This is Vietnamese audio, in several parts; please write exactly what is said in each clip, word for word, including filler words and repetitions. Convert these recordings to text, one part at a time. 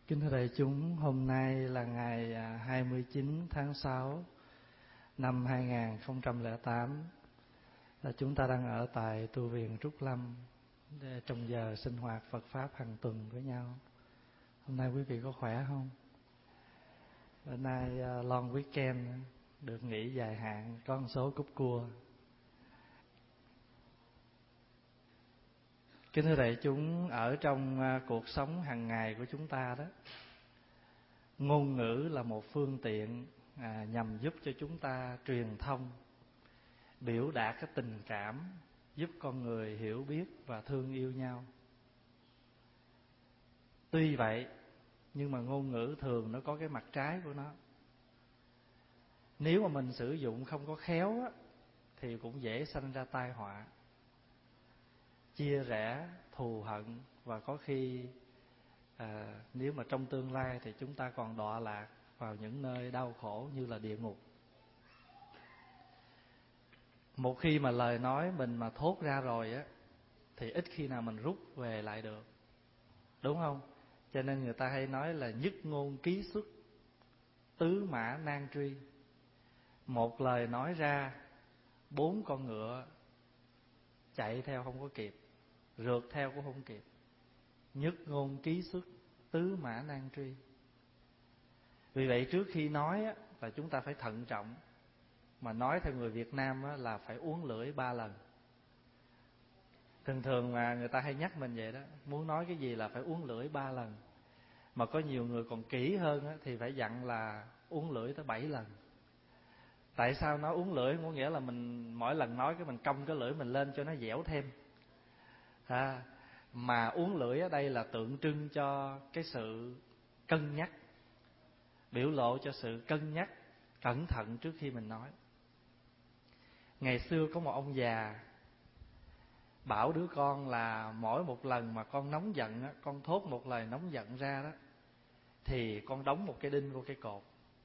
Kính thưa đại chúng, hôm nay là ngày hai mươi chín tháng sáu năm hai nghìn không trăm lẻ tám. Là chúng ta đang ở tại tu viện Trúc Lâm trong giờ sinh hoạt Phật Pháp hàng tuần với nhau. Hôm nay quý vị có khỏe không? Bữa nay long weekend, được nghỉ dài hạn, có một số cúp cua. Kính thưa đại chúng, ở trong cuộc sống hàng ngày của chúng ta đó, ngôn ngữ là một phương tiện à, nhằm giúp cho chúng ta truyền thông, biểu đạt cái tình cảm, giúp con người hiểu biết và thương yêu nhau. Tuy vậy, nhưng mà ngôn ngữ thường nó có cái mặt trái của nó. Nếu mà mình sử dụng không có khéo á, thì cũng dễ sanh ra tai họa, chia rẽ, thù hận, và có khi à, nếu mà trong tương lai thì chúng ta còn đọa lạc vào những nơi đau khổ như là địa ngục. Một khi mà lời nói mình mà thốt ra rồi á, thì ít khi nào mình rút về lại được, đúng không? Cho nên người ta hay nói là nhất ngôn ký xuất, tứ mã nan truy. Một lời nói ra, bốn con ngựa chạy theo không có kịp, rượt theo cũng không kịp. Nhất ngôn ký xuất, tứ mã nan truy. Vì vậy trước khi nói á, là chúng ta phải thận trọng. Mà nói theo người Việt Nam á, là phải uốn lưỡi ba lần. Thường thường mà người ta hay nhắc mình vậy đó, muốn nói cái gì là phải uốn lưỡi ba lần. Mà có nhiều người còn kỹ hơn á, thì phải dặn là uốn lưỡi tới bảy lần. Tại sao nói uốn lưỡi? Có nghĩa là mình mỗi lần nói cái mình cong cái lưỡi mình lên cho nó dẻo thêm à, mà uốn lưỡi ở đây là tượng trưng cho cái sự cân nhắc, biểu lộ cho sự cân nhắc, cẩn thận trước khi mình nói. Ngày xưa có một ông già bảo đứa con là mỗi một lần mà con nóng giận á, con thốt một lời nóng giận ra đó, thì con đóng một cái đinh vô cái cột.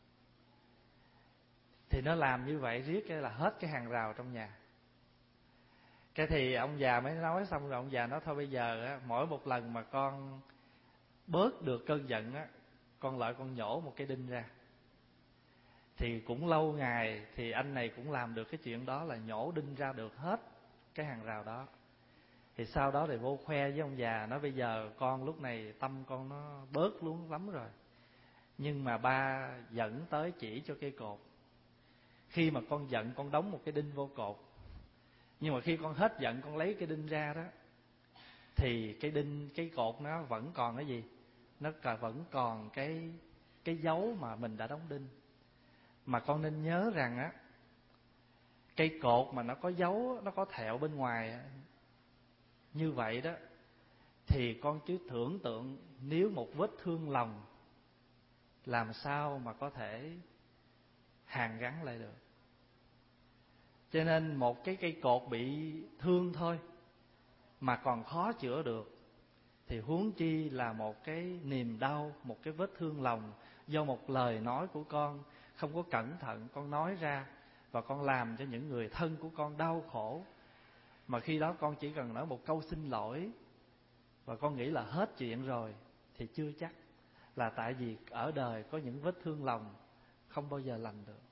Thì nó làm như vậy riết cái là hết cái hàng rào trong nhà. Cái thì ông già mới nói xong rồi, ông già nói thôi bây giờ á, mỗi một lần mà con bớt được cơn giận á, con lại con nhổ một cái đinh ra. Thì cũng lâu ngày thì anh này cũng làm được cái chuyện đó, là nhổ đinh ra được hết cái hàng rào đó. Thì sau đó thì vô khoe với ông già, nói bây giờ con lúc này tâm con nó bớt luôn lắm rồi, nhưng mà ba dẫn tới chỉ cho cây cột. Khi mà con giận con đóng một cái đinh vô cột, nhưng mà khi con hết giận con lấy cái đinh ra đó, thì cái đinh, cái cột nó vẫn còn cái gì? Nó vẫn còn cái cái dấu mà mình đã đóng đinh. Mà con nên nhớ rằng á, cây cột mà nó có dấu, nó có thẹo bên ngoài như vậy đó, thì con cứ tưởng tượng nếu một vết thương lòng làm sao mà có thể hàn gắn lại được. Cho nên một cái cây cột bị thương thôi mà còn khó chữa được, thì huống chi là một cái niềm đau, một cái vết thương lòng do một lời nói của con không có cẩn thận, con nói ra và con làm cho những người thân của con đau khổ. Mà khi đó con chỉ cần nói một câu xin lỗi và con nghĩ là hết chuyện rồi, thì chưa chắc. Là tại vì ở đời có những vết thương lòng không bao giờ lành được.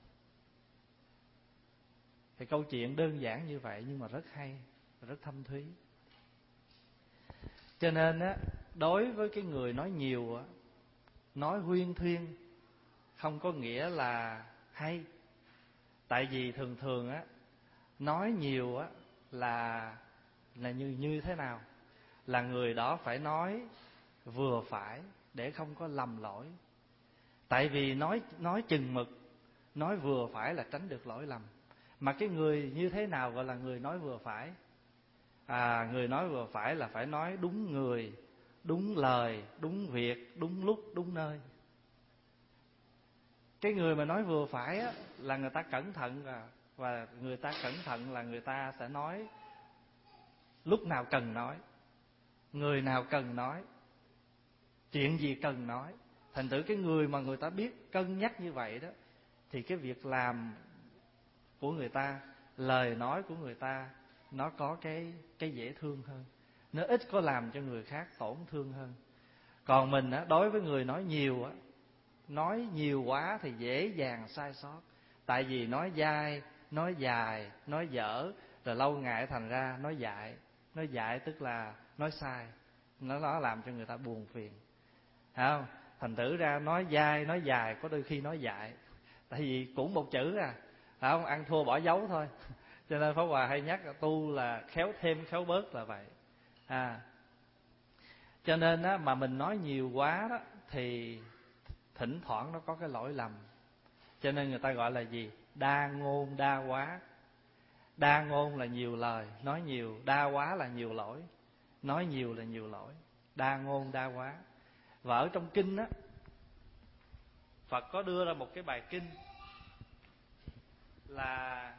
Thì câu chuyện đơn giản như vậy nhưng mà rất hay, rất thâm thúy. Cho nên á, đối với cái người nói nhiều á, nói huyên thuyên không có nghĩa là hay. Tại vì thường thường á, nói nhiều á là là như như thế nào? Là người đó phải nói vừa phải để không có lầm lỗi. Tại vì nói nói chừng mực, nói vừa phải là tránh được lỗi lầm. Mà cái người như thế nào gọi là người nói vừa phải? À, người nói vừa phải là phải nói đúng người, đúng lời, đúng việc, đúng lúc, đúng nơi. Cái người mà nói vừa phải á, là người ta cẩn thận, và, và người ta cẩn thận là người ta sẽ nói lúc nào cần nói, người nào cần nói, chuyện gì cần nói. Thành thử cái người mà người ta biết cân nhắc như vậy đó, thì cái việc làm của người ta, lời nói của người ta, nó có cái cái dễ thương hơn, nó ít có làm cho người khác tổn thương hơn. Còn mình á, đối với người nói nhiều á, nói nhiều quá thì dễ dàng sai sót. Tại vì nói dai, nói dài, nói dở, rồi lâu ngày thành ra nói dại. Nói dại tức là nói sai, nó nó làm cho người ta buồn phiền, phải không? Thành thử ra nói dai, nói dài, có đôi khi nói dại. Tại vì cũng một chữ à, phải không? Ăn thua bỏ dấu thôi. Cho nên Pháp Hòa hay nhắc là tu là khéo thêm khéo bớt là vậy. À, cho nên á, mà mình nói nhiều quá đó thì thỉnh thoảng nó có cái lỗi lầm. Cho nên người ta gọi là gì? Đa ngôn đa quá. Đa ngôn là nhiều lời, nói nhiều. Đa quá là nhiều lỗi, nói nhiều là nhiều lỗi. Đa ngôn đa quá. Và ở trong kinh á, Phật có đưa ra một cái bài kinh là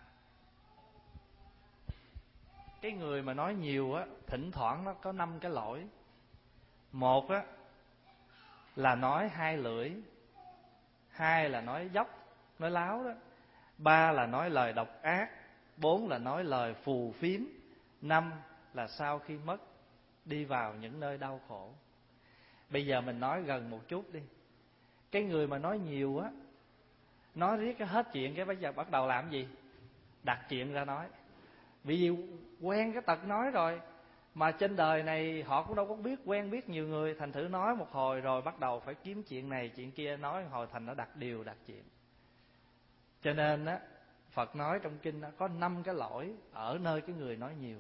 cái người mà nói nhiều á, thỉnh thoảng nó có năm cái lỗi. Một á là nói hai lưỡi, hai là nói dốc, nói láo đó, ba là nói lời độc ác, bốn là nói lời phù phiếm, năm là sau khi mất đi vào những nơi đau khổ. Bây giờ mình nói gần một chút đi. Cái người mà nói nhiều á, nói riết cái hết chuyện, cái bây giờ bắt đầu làm gì? Đặt chuyện ra nói. Vì quen cái tật nói rồi. Mà trên đời này họ cũng đâu có biết, quen biết nhiều người. Thành thử nói một hồi rồi bắt đầu phải kiếm chuyện này chuyện kia, nói một hồi thành nó đặt điều đặt chuyện. Cho nên á, Phật nói trong kinh đó, có năm cái lỗi ở nơi cái người nói nhiều.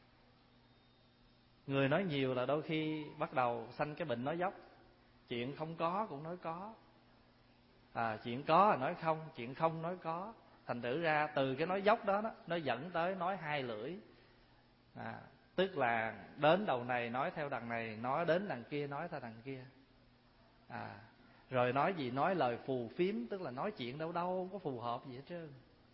Người nói nhiều là đôi khi bắt đầu sanh cái bệnh nói dốc. Chuyện không có cũng nói có, à, chuyện có là nói không, chuyện không nói có. Thành thử ra từ cái nói dốc đó, đó nó dẫn tới nói hai lưỡi, à, tức là đến đầu này nói theo đằng này, nói đến đằng kia nói theo đằng kia, à, rồi nói gì? Nói lời phù phiếm, tức là nói chuyện đâu đâu không có phù hợp gì hết trơn.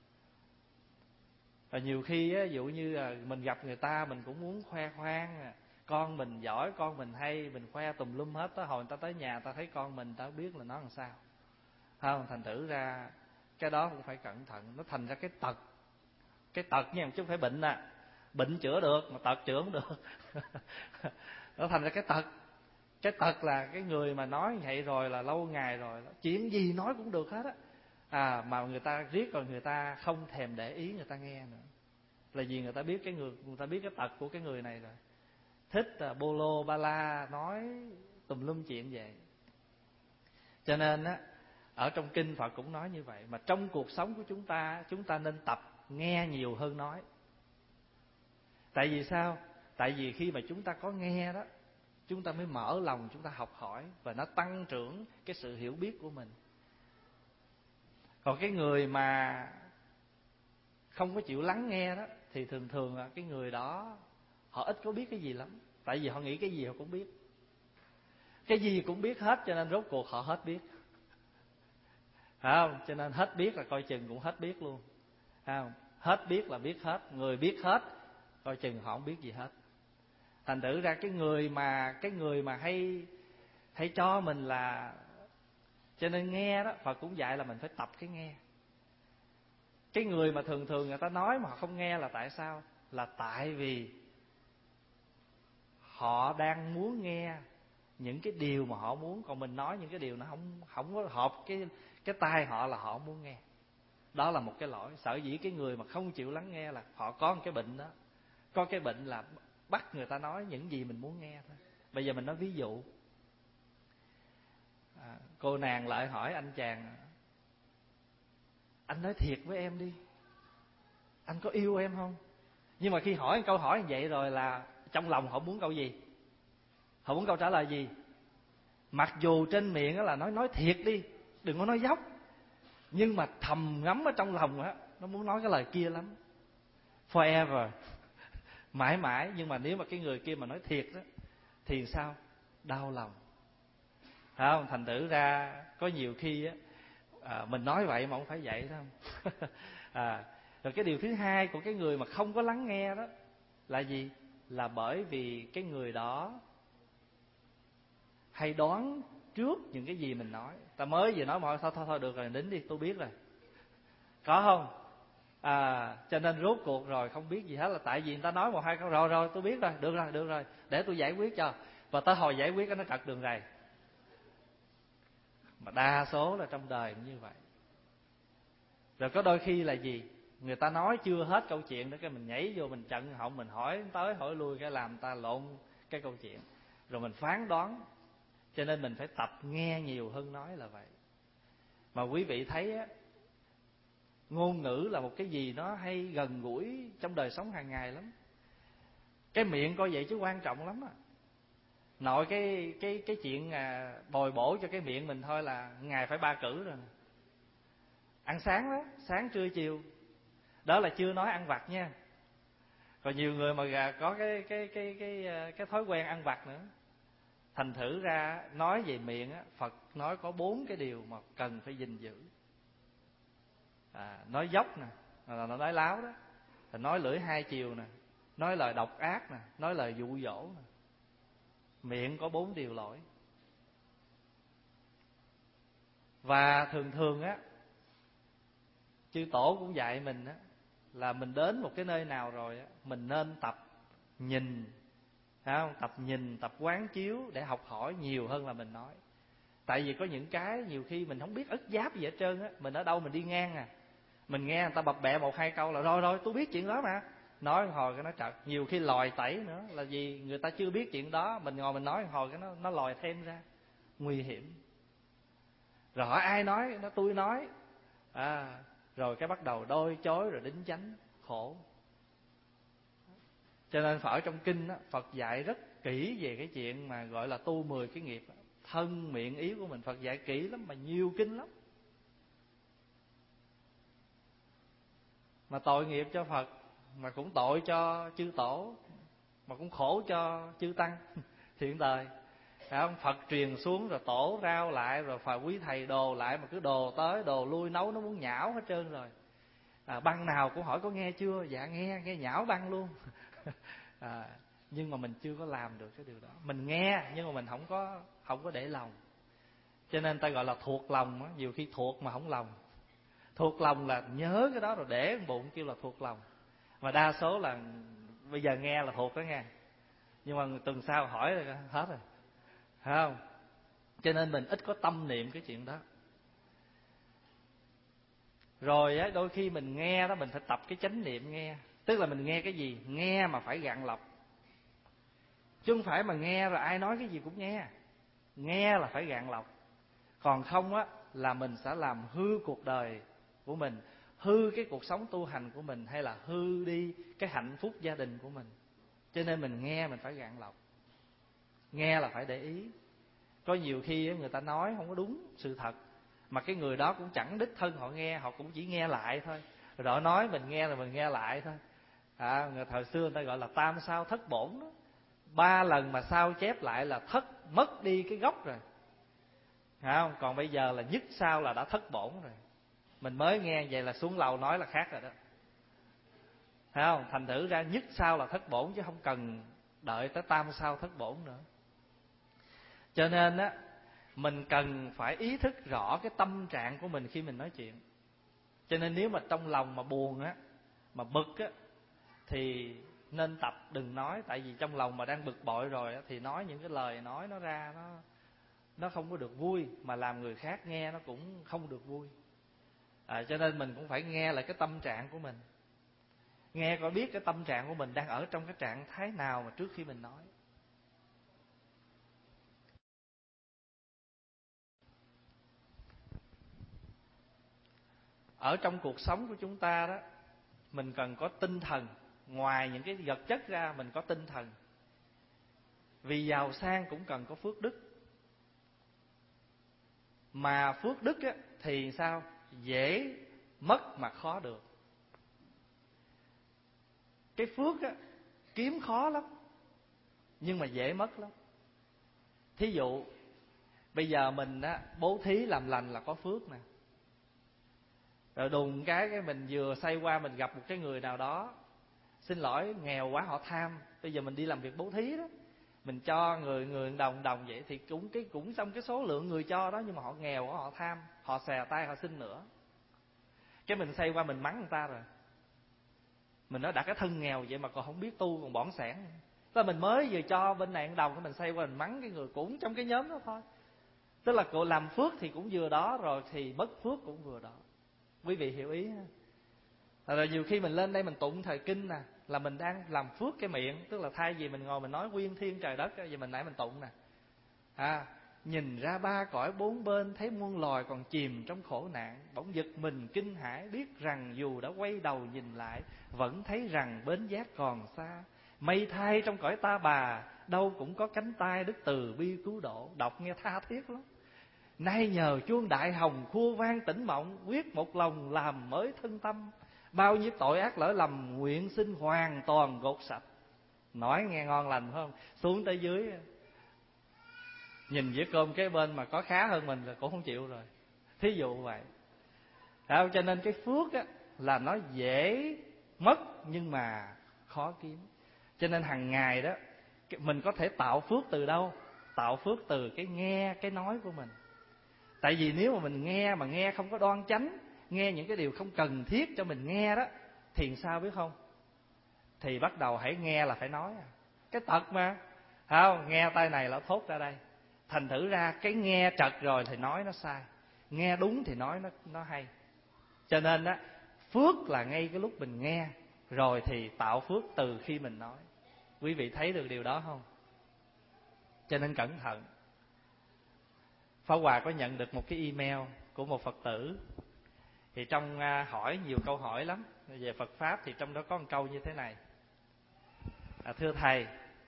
Và nhiều khi á, ví dụ như là mình gặp người ta, mình cũng muốn khoe khoang, con mình giỏi, con mình hay, mình khoe tùm lum hết. Tới hồi người ta tới nhà ta thấy con mình, ta biết là nó làm sao, không? Thành thử ra cái đó cũng phải cẩn thận. Nó thành ra cái tật, cái tật nha, chứ không phải bệnh à. Bệnh chữa được mà tật chữa không được. Nó thành ra cái tật. Cái tật là cái người mà nói vậy rồi là lâu ngày rồi, chuyện gì nói cũng được hết á, à, mà người ta riết rồi người ta không thèm để ý người ta nghe nữa. Là vì người ta biết cái người, người ta biết cái tật của cái người này rồi, thích là bô lô ba la, nói tùm lum chuyện vậy. Cho nên á, ở trong kinh Phật cũng nói như vậy. Mà trong cuộc sống của chúng ta, chúng ta nên tập nghe nhiều hơn nói. Tại vì sao? Tại vì khi mà chúng ta có nghe đó, chúng ta mới mở lòng, chúng ta học hỏi, và nó tăng trưởng cái sự hiểu biết của mình. Còn cái người mà không có chịu lắng nghe đó, thì thường thường là cái người đó họ ít có biết cái gì lắm. Tại vì họ nghĩ cái gì họ cũng biết, cái gì cũng biết hết, cho nên rốt cuộc họ hết biết, phải không? Cho nên hết biết là coi chừng cũng hết biết luôn, phải không? Hết biết là biết hết. Người biết hết coi chừng họ không biết gì hết. Thành thử ra cái người mà cái người mà hay hay cho mình là, cho nên nghe đó, Phật cũng dạy là mình phải tập cái nghe. Cái người mà thường thường người ta nói mà họ không nghe là tại sao? Là tại vì họ đang muốn nghe những cái điều mà họ muốn, còn mình nói những cái điều nó không không có hợp cái cái tai họ, là họ không muốn nghe. Đó là một cái lỗi. Sở dĩ cái người mà không chịu lắng nghe là họ có một cái bệnh đó. Có cái bệnh là bắt người ta nói những gì mình muốn nghe thôi. Bây giờ mình nói ví dụ, à, cô nàng lại hỏi anh chàng: anh nói thiệt với em đi, anh có yêu em không? Nhưng mà khi hỏi câu hỏi như vậy rồi là trong lòng họ muốn câu gì? Họ muốn câu trả lời gì? Mặc dù trên miệng là nói nói thiệt đi, đừng có nói dốc, nhưng mà thầm ngấm ở trong lòng á, nó muốn nói cái lời kia lắm. Forever, mãi mãi. Nhưng mà nếu mà cái người kia mà nói thiệt đó thì sao? Đau lòng, phải không? Thành thử ra có nhiều khi á, à, mình nói vậy mà không phải vậy đâu. À, rồi cái điều thứ hai của cái người mà không có lắng nghe đó là gì? Là bởi vì cái người đó hay đoán trước những cái gì mình nói. Ta mới vừa nói mọi thôi thôi thôi được rồi, nín đi, tôi biết rồi, có không? À, cho nên rốt cuộc rồi không biết gì hết, là tại vì người ta nói một hai câu rồi rồi tôi biết rồi, được rồi được rồi, để tôi giải quyết cho. và tới hồi giải quyết nó trật đường rầy. Mà đa số là trong đời cũng như vậy. Rồi có đôi khi là gì, người ta nói chưa hết câu chuyện đó, cái mình nhảy vô mình chặn họng, mình hỏi tới hỏi lui, cái làm ta lộn cái câu chuyện, rồi mình phán đoán. Cho nên mình phải tập nghe nhiều hơn nói là vậy. Mà quý vị thấy á, ngôn ngữ là một cái gì nó hay gần gũi trong đời sống hàng ngày lắm. Cái miệng coi vậy chứ quan trọng lắm á. Nội cái cái cái chuyện à, bồi bổ cho cái miệng mình thôi là ngày phải ba cử rồi. Ăn sáng đó, sáng trưa chiều. Đó là chưa nói ăn vặt nha. Còn nhiều người mà có cái cái cái cái cái thói quen ăn vặt nữa. Thành thử ra nói về miệng á, Phật nói có bốn cái điều mà cần phải gìn giữ. À, nói dốc nè, là nó nói láo đó. Rồi nói lưỡi hai chiều nè, nói lời độc ác nè, nói lời dụ dỗ nè. Miệng có bốn điều lỗi. Và thường thường á, chư tổ cũng dạy mình á, là mình đến một cái nơi nào rồi á, mình nên tập nhìn, phải không? Tập nhìn, tập quán chiếu để học hỏi nhiều hơn là mình nói. Tại vì có những cái nhiều khi mình không biết ức giáp gì hết trơn á. Mình ở đâu mình đi ngang à, mình nghe người ta bập bẹ một hai câu là rồi rồi tôi biết chuyện đó mà. Nói hồi cái nó trật. Nhiều khi lòi tẩy nữa là vì người ta chưa biết chuyện đó, mình ngồi mình nói hồi cái nó nó lòi thêm ra, nguy hiểm. Rồi hỏi ai nói, nó tôi nói. À, rồi cái bắt đầu đôi chối rồi đính chánh, khổ. Cho nên ở trong kinh đó, Phật dạy rất kỹ về cái chuyện mà gọi là tu mười cái nghiệp. Thân miệng ý của mình Phật dạy kỹ lắm, mà nhiều kinh lắm. Mà tội nghiệp cho Phật, mà cũng tội cho chư tổ, mà cũng khổ cho chư tăng hiện đời. Phải không? Phật truyền xuống rồi tổ rao lại, rồi phải quý thầy đồ lại, mà cứ đồ tới đồ lui, nấu nó muốn nhão hết trơn rồi. À, băng nào cũng hỏi có nghe chưa? Dạ nghe, nghe nhão băng luôn. À, nhưng mà mình chưa có làm được cái điều đó. Mình nghe nhưng mà mình không có không có để lòng. Cho nên ta gọi là thuộc lòng á, nhiều khi thuộc mà không lòng. Thuộc lòng là nhớ cái đó rồi để bụng kêu là thuộc lòng. Mà đa số là bây giờ nghe là thuộc đó nghe, nhưng mà tuần sau hỏi rồi hết rồi, phải không? Cho nên mình ít có tâm niệm cái chuyện đó. Rồi á, đôi khi mình nghe đó, mình phải tập cái chánh niệm nghe. Tức là mình nghe cái gì, nghe mà phải gạn lọc, chứ không phải mà nghe rồi ai nói cái gì cũng nghe. Nghe là phải gạn lọc. Còn không á là mình sẽ làm hư cuộc đời của mình, hư cái cuộc sống tu hành của mình, hay là hư đi cái hạnh phúc gia đình của mình. Cho nên mình nghe mình phải gạn lọc. Nghe là phải để ý. Có nhiều khi người ta nói không có đúng sự thật, mà cái người đó cũng chẳng đích thân họ nghe, họ cũng chỉ nghe lại thôi. Rồi họ nói mình nghe rồi mình nghe lại thôi. À, người thời xưa người ta gọi là tam sao thất bổn đó. Ba lần mà sao chép lại là thất, mất đi cái gốc rồi, phải không? Còn bây giờ là nhất sao là đã thất bổn rồi. Mình mới nghe vậy là xuống lầu nói là khác rồi đó, phải không? Thành thử ra nhất sao là thất bổn, chứ không cần đợi tới tam sao thất bổn nữa. Cho nên á, mình cần phải ý thức rõ cái tâm trạng của mình khi mình nói chuyện. Cho nên nếu mà trong lòng mà buồn á, mà bực á, thì nên tập đừng nói. Tại vì trong lòng mà đang bực bội rồi á, thì nói những cái lời nói nó ra nó nó không có được vui, mà làm người khác nghe nó cũng không được vui. À, cho nên mình cũng phải nghe lại cái tâm trạng của mình, nghe coi biết cái tâm trạng của mình đang ở trong cái trạng thái nào mà trước khi mình nói. Ở trong cuộc sống của chúng ta đó, mình cần có tinh thần. Ngoài những cái vật chất ra, mình có tinh thần. Vì giàu sang cũng cần có phước đức. Mà phước đức á, thì sao? Dễ mất mà khó được. Cái phước á, kiếm khó lắm, nhưng mà dễ mất lắm. Thí dụ bây giờ mình á, bố thí làm lành là có phước nè. Rồi đùng cái cái mình vừa xoay qua mình gặp một cái người nào đó, xin lỗi nghèo quá họ tham, bây giờ mình đi làm việc bố thí đó, mình cho người người đồng đồng vậy thì cũng cái cũng trong cái số lượng người cho đó, nhưng mà họ nghèo quá, họ tham, họ xè tay họ xin nữa. Cái mình xoay qua mình mắng người ta rồi. Mình nói đã cái thân nghèo vậy mà còn không biết tu, còn bỏng sẻn. Tức là mình mới vừa cho bên này đồng, cái mình xoay qua mình mắng cái người cũng trong cái nhóm đó thôi. Tức là cô làm phước thì cũng vừa đó, rồi thì bất phước cũng vừa đó. Quý vị hiểu ý ha? Rồi nhiều khi mình lên đây mình tụng thời kinh nè, là mình đang làm phước cái miệng. Tức là thay vì mình ngồi mình nói quyên thiên trời đất, vậy mình nãy mình tụng nè. À, nhìn ra ba cõi bốn bên, thấy muôn loài còn chìm trong khổ nạn, bỗng giật mình kinh hãi, biết rằng dù đã quay đầu nhìn lại, vẫn thấy rằng bến giác còn xa. Mây thay trong cõi ta bà, đâu cũng có cánh tay đức từ bi cứu độ. Đọc nghe tha thiết lắm. Nay nhờ chuông đại hồng khua vang tỉnh mộng, quyết một lòng làm mới thân tâm. Bao nhiêu tội ác lỗi lầm, nguyện xin hoàn toàn gột sạch. Nói nghe ngon lành phải không? Xuống tới dưới, nhìn dĩa cơm cái bên mà có khá hơn mình là cũng không chịu rồi. Thí dụ vậy. Đó, cho nên cái phước á, là nó dễ mất nhưng mà khó kiếm. Cho nên hàng ngày đó, mình có thể tạo phước từ đâu? Tạo phước từ cái nghe, cái nói của mình. Tại vì nếu mà mình nghe mà nghe không có đoan chánh, nghe những cái điều không cần thiết cho mình nghe đó, thì sao biết không? Thì bắt đầu hãy nghe là phải nói. Cái tật mà, không, nghe tay này là thốt ra đây. Thành thử ra cái nghe trật rồi thì nói nó sai, nghe đúng thì nói nó nó hay. Cho nên á, phước là ngay cái lúc mình nghe, rồi thì tạo phước từ khi mình nói. Quý vị thấy được điều đó không? Cho nên cẩn thận. Pháp Hòa có nhận được một cái email của một Phật tử. Thì trong hỏi nhiều câu hỏi lắm về Phật Pháp, thì trong đó có một câu như thế này. À, thưa Thầy,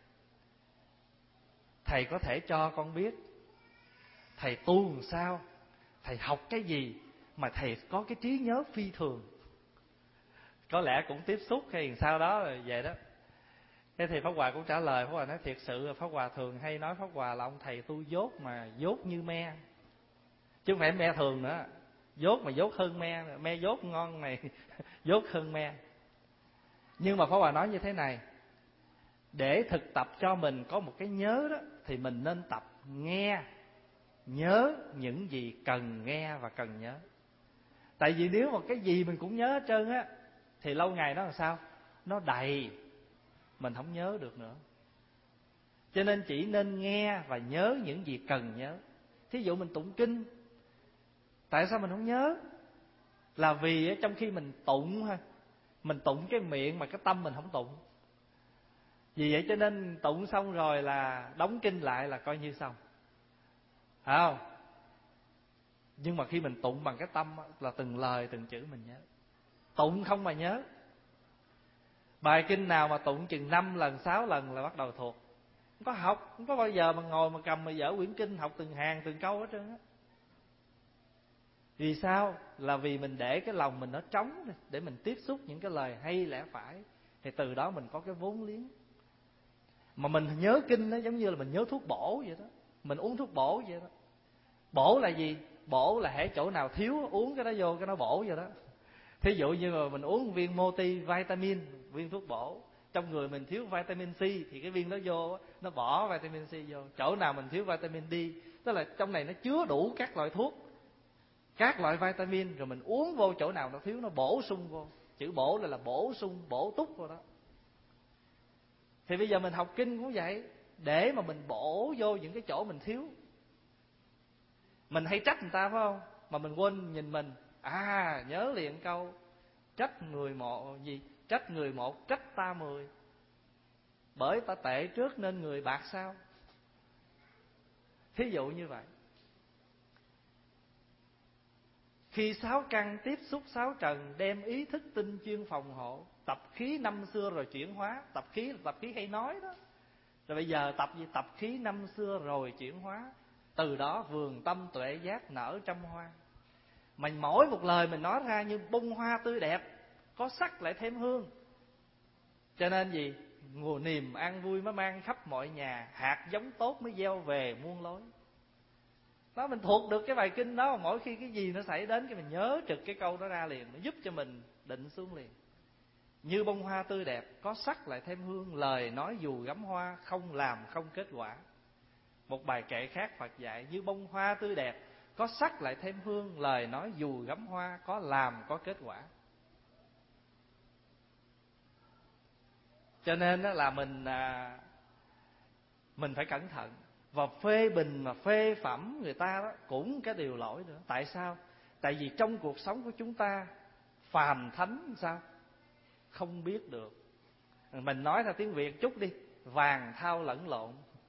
Thầy có thể cho con biết Thầy tu làm sao, Thầy học cái gì mà Thầy có cái trí nhớ phi thường? Có lẽ cũng tiếp xúc hay sao đó rồi vậy đó. Thế thì Pháp Hòa cũng trả lời. Pháp Hòa nói thiệt sự Pháp Hòa thường hay nói Pháp Hòa là ông thầy tu dốt mà dốt như me, chứ không phải me thường nữa. Dốt mà dốt hơn me. Me dốt ngon này dốt hơn me. Nhưng mà Pháp Hòa nói như thế này: để thực tập cho mình có một cái nhớ đó, thì mình nên tập nghe, nhớ những gì cần nghe và cần nhớ. Tại vì nếu mà cái gì mình cũng nhớ hết trơn á, thì lâu ngày nó làm sao? Nó đầy, mình không nhớ được nữa. Cho nên chỉ nên nghe và nhớ những gì cần nhớ. Thí dụ mình tụng kinh, tại sao mình không nhớ? Là vì trong khi mình tụng ha, mình tụng cái miệng mà cái tâm mình không tụng. Vì vậy cho nên tụng xong rồi là đóng kinh lại là coi như xong, phải không? Nhưng mà khi mình tụng bằng cái tâm là từng lời từng chữ mình nhớ. Tụng không mà nhớ. Bài kinh nào mà tụng chừng năm lần sáu lần là bắt đầu thuộc. Không có học, không có bao giờ mà ngồi mà cầm mà dở quyển kinh học từng hàng từng câu hết trơn á. Vì sao? Là vì mình để cái lòng mình nó trống để mình tiếp xúc những cái lời hay lẽ phải, thì từ đó mình có cái vốn liếng. Mà mình nhớ kinh nó giống như là mình nhớ thuốc bổ vậy đó. Mình uống thuốc bổ vậy đó. Bổ là gì? Bổ là hễ chỗ nào thiếu uống cái đó vô cái nó bổ vậy đó. Thí dụ như mà mình uống viên multivitamin, viên thuốc bổ, trong người mình thiếu vitamin C thì cái viên đó vô nó bỏ vitamin C vô. Chỗ nào mình thiếu vitamin D, tức là trong này nó chứa đủ các loại thuốc, các loại vitamin, rồi mình uống vô chỗ nào nó thiếu nó bổ sung vô. Chữ bổ là là bổ sung, bổ túc vô đó. Thì bây giờ mình học kinh cũng vậy, để mà mình bổ vô những cái chỗ mình thiếu. Mình hay trách người ta phải không? Mà mình quên nhìn mình. À, nhớ liền câu trách người một gì? Trách người một, trách ta mười. Bởi ta tệ trước nên người bạc sau. Thí dụ như vậy. Khi sáu căn tiếp xúc sáu trần, đem ý thức tinh chuyên phòng hộ. Tập khí năm xưa rồi chuyển hóa. Tập khí là tập khí hay nói đó. Rồi bây giờ tập gì? Tập khí năm xưa rồi chuyển hóa. Từ đó vườn tâm tuệ giác nở trăm hoa. Mà mỗi một lời mình nói ra như bông hoa tươi đẹp, có sắc lại thêm hương. Cho nên gì? Nguồn niềm an vui mới mang khắp mọi nhà, hạt giống tốt mới gieo về muôn lối. Đó, mình thuộc được cái bài kinh đó, mỗi khi cái gì nó xảy đến cái mình nhớ trực cái câu đó ra liền, nó giúp cho mình định xuống liền. Như bông hoa tươi đẹp, có sắc lại thêm hương, lời nói dù gắm hoa, không làm không kết quả. Một bài kệ khác Phật dạy: như bông hoa tươi đẹp, có sắc lại thêm hương, lời nói dù gắm hoa, có làm có kết quả. Cho nên là mình Mình phải cẩn thận. Và phê bình mà phê phẩm người ta đó cũng cái điều lỗi nữa. Tại sao? Tại vì trong cuộc sống của chúng ta, phàm thánh sao? Không biết được. Mình nói theo tiếng Việt chút đi, vàng thau lẫn lộn.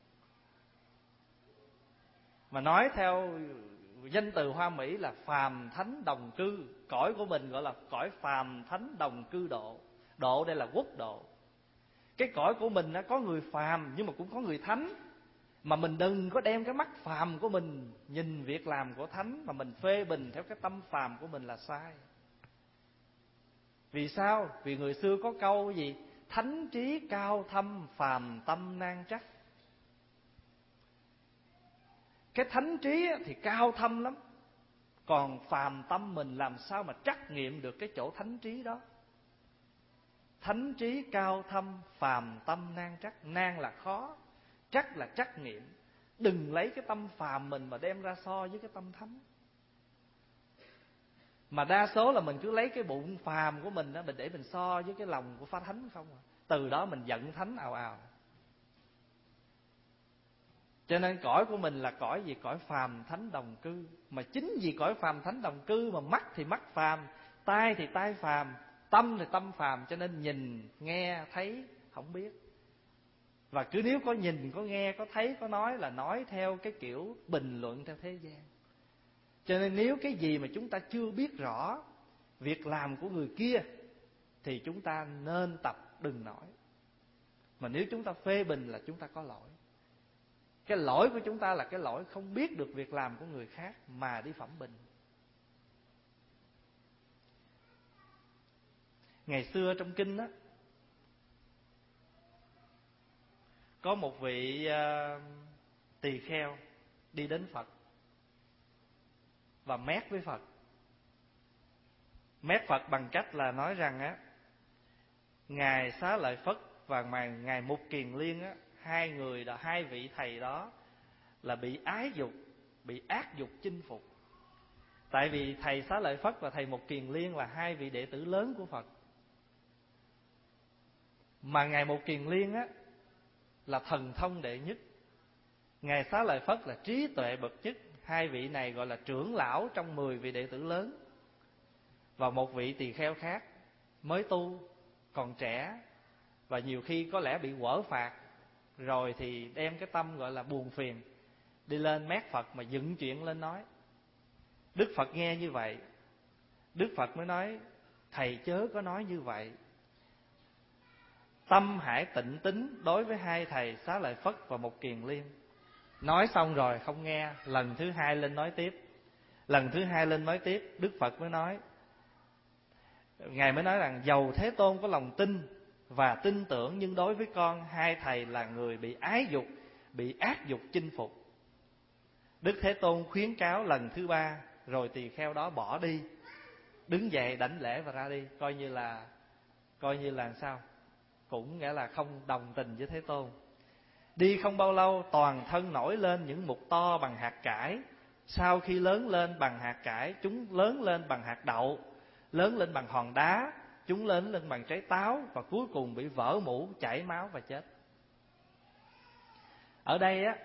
Mà nói theo danh từ Hoa Mỹ là phàm thánh đồng cư. Cõi của mình gọi là cõi phàm thánh đồng cư độ. Độ đây là quốc độ. Cái cõi của mình nó có người phàm nhưng mà cũng có người thánh. Mà mình đừng có đem cái mắt phàm của mình nhìn việc làm của thánh mà mình phê bình theo cái tâm phàm của mình là sai. Vì sao? Vì người xưa có câu gì? Thánh trí cao thâm, phàm tâm nan trắc. Cái thánh trí thì cao thâm lắm, còn phàm tâm mình làm sao mà trắc nghiệm được cái chỗ thánh trí đó. Thánh trí cao thâm, phàm tâm nan trắc. Nan là khó, trắc là trắc nghiệm. Đừng lấy cái tâm phàm mình mà đem ra so với cái tâm thánh. Mà đa số là mình cứ lấy cái bụng phàm của mình đó, mình để mình so với cái lòng của Phá Thánh không à. Từ đó mình giận thánh ào ào. Cho nên cõi của mình là cõi gì? Cõi phàm thánh đồng cư. Mà chính vì cõi phàm thánh đồng cư mà mắt thì mắt phàm, tai thì tai phàm, tâm thì tâm phàm, cho nên nhìn, nghe, thấy không biết. Và cứ nếu có nhìn, có nghe, có thấy, có nói là nói theo cái kiểu bình luận theo thế gian. Cho nên nếu cái gì mà chúng ta chưa biết rõ việc làm của người kia thì chúng ta nên tập đừng nói. Mà nếu chúng ta phê bình là chúng ta có lỗi. Cái lỗi của chúng ta là cái lỗi không biết được việc làm của người khác mà đi phẩm bình. Ngày xưa trong kinh á, có một vị uh, tỳ kheo đi đến Phật và mét với Phật. Mét Phật bằng cách là nói rằng á, ngài Xá Lợi Phất và ngài Mục Kiền Liên á, hai người đó, hai vị thầy đó là bị ái dục, bị ác dục chinh phục. Tại vì thầy Xá Lợi Phất và thầy Mục Kiền Liên là hai vị đệ tử lớn của Phật. Mà ngài Mục Kiền Liên á là thần thông đệ nhất, ngài Xá Lợi Phất là trí tuệ bậc nhất. Hai vị này gọi là trưởng lão trong mười vị đệ tử lớn. Và một vị tỳ kheo khác mới tu, còn trẻ, và nhiều khi có lẽ bị quở phạt rồi thì đem cái tâm gọi là buồn phiền đi lên mét Phật mà dựng chuyện lên nói. Đức Phật nghe như vậy, Đức Phật mới nói: thầy chớ có nói như vậy. Tâm hãy tịnh tín đối với hai thầy Xá Lợi Phất và Mục Kiền Liên. Nói xong rồi không nghe, lần thứ hai lên nói tiếp. Lần thứ hai lên nói tiếp, Đức Phật mới nói, ngài mới nói rằng dầu Thế Tôn có lòng tin và tin tưởng, nhưng đối với con, hai thầy là người bị ái dục, bị ác dục chinh phục. Đức Thế Tôn khuyến cáo lần thứ ba, rồi tỳ kheo đó bỏ đi, đứng dậy đảnh lễ và ra đi, coi như là coi như là sao, cũng nghĩa là không đồng tình với Thế Tôn. Đi không bao lâu, toàn thân nổi lên những mụn to bằng hạt cải. Sau khi lớn lên bằng hạt cải, chúng lớn lên bằng hạt đậu, lớn lên bằng hòn đá, chúng lớn lên bằng trái táo, và cuối cùng bị vỡ mũ, chảy máu và chết. Ở đây á,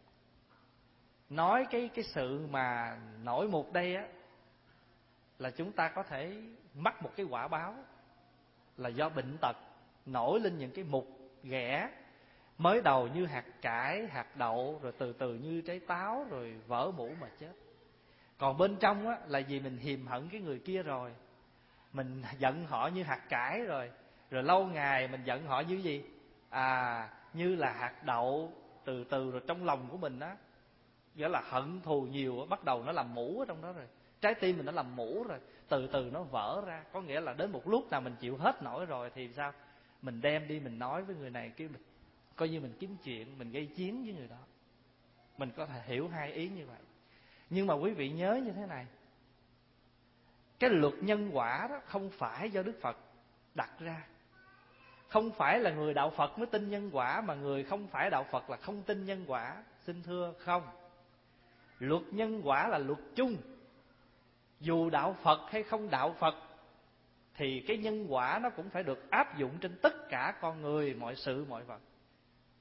nói cái cái sự mà nổi mụn đây á, là chúng ta có thể mắc một cái quả báo là do bệnh tật nổi lên những cái mụn ghẻ, mới đầu như hạt cải, hạt đậu, rồi từ từ như trái táo, rồi vỡ mũ mà chết. Còn bên trong á, là vì mình hiềm hận cái người kia rồi, mình giận họ như hạt cải rồi, rồi lâu ngày mình giận họ như gì? À, như là hạt đậu, từ từ rồi trong lòng của mình á, nghĩa là hận thù nhiều, bắt đầu nó làm mũ ở trong đó rồi. Trái tim mình nó làm mũ rồi, từ từ nó vỡ ra. Có nghĩa là đến một lúc nào mình chịu hết nổi rồi thì sao? Mình đem đi mình nói với người này, cái mình coi như mình kiếm chuyện, mình gây chiến với người đó. Mình có thể hiểu hai ý như vậy. Nhưng mà quý vị nhớ như thế này, cái luật nhân quả đó không phải do Đức Phật đặt ra. Không phải là người đạo Phật mới tin nhân quả, mà người không phải đạo Phật là không tin nhân quả. Xin thưa không. Luật nhân quả là luật chung. Dù đạo Phật hay không đạo Phật thì cái nhân quả nó cũng phải được áp dụng trên tất cả con người, mọi sự, mọi vật.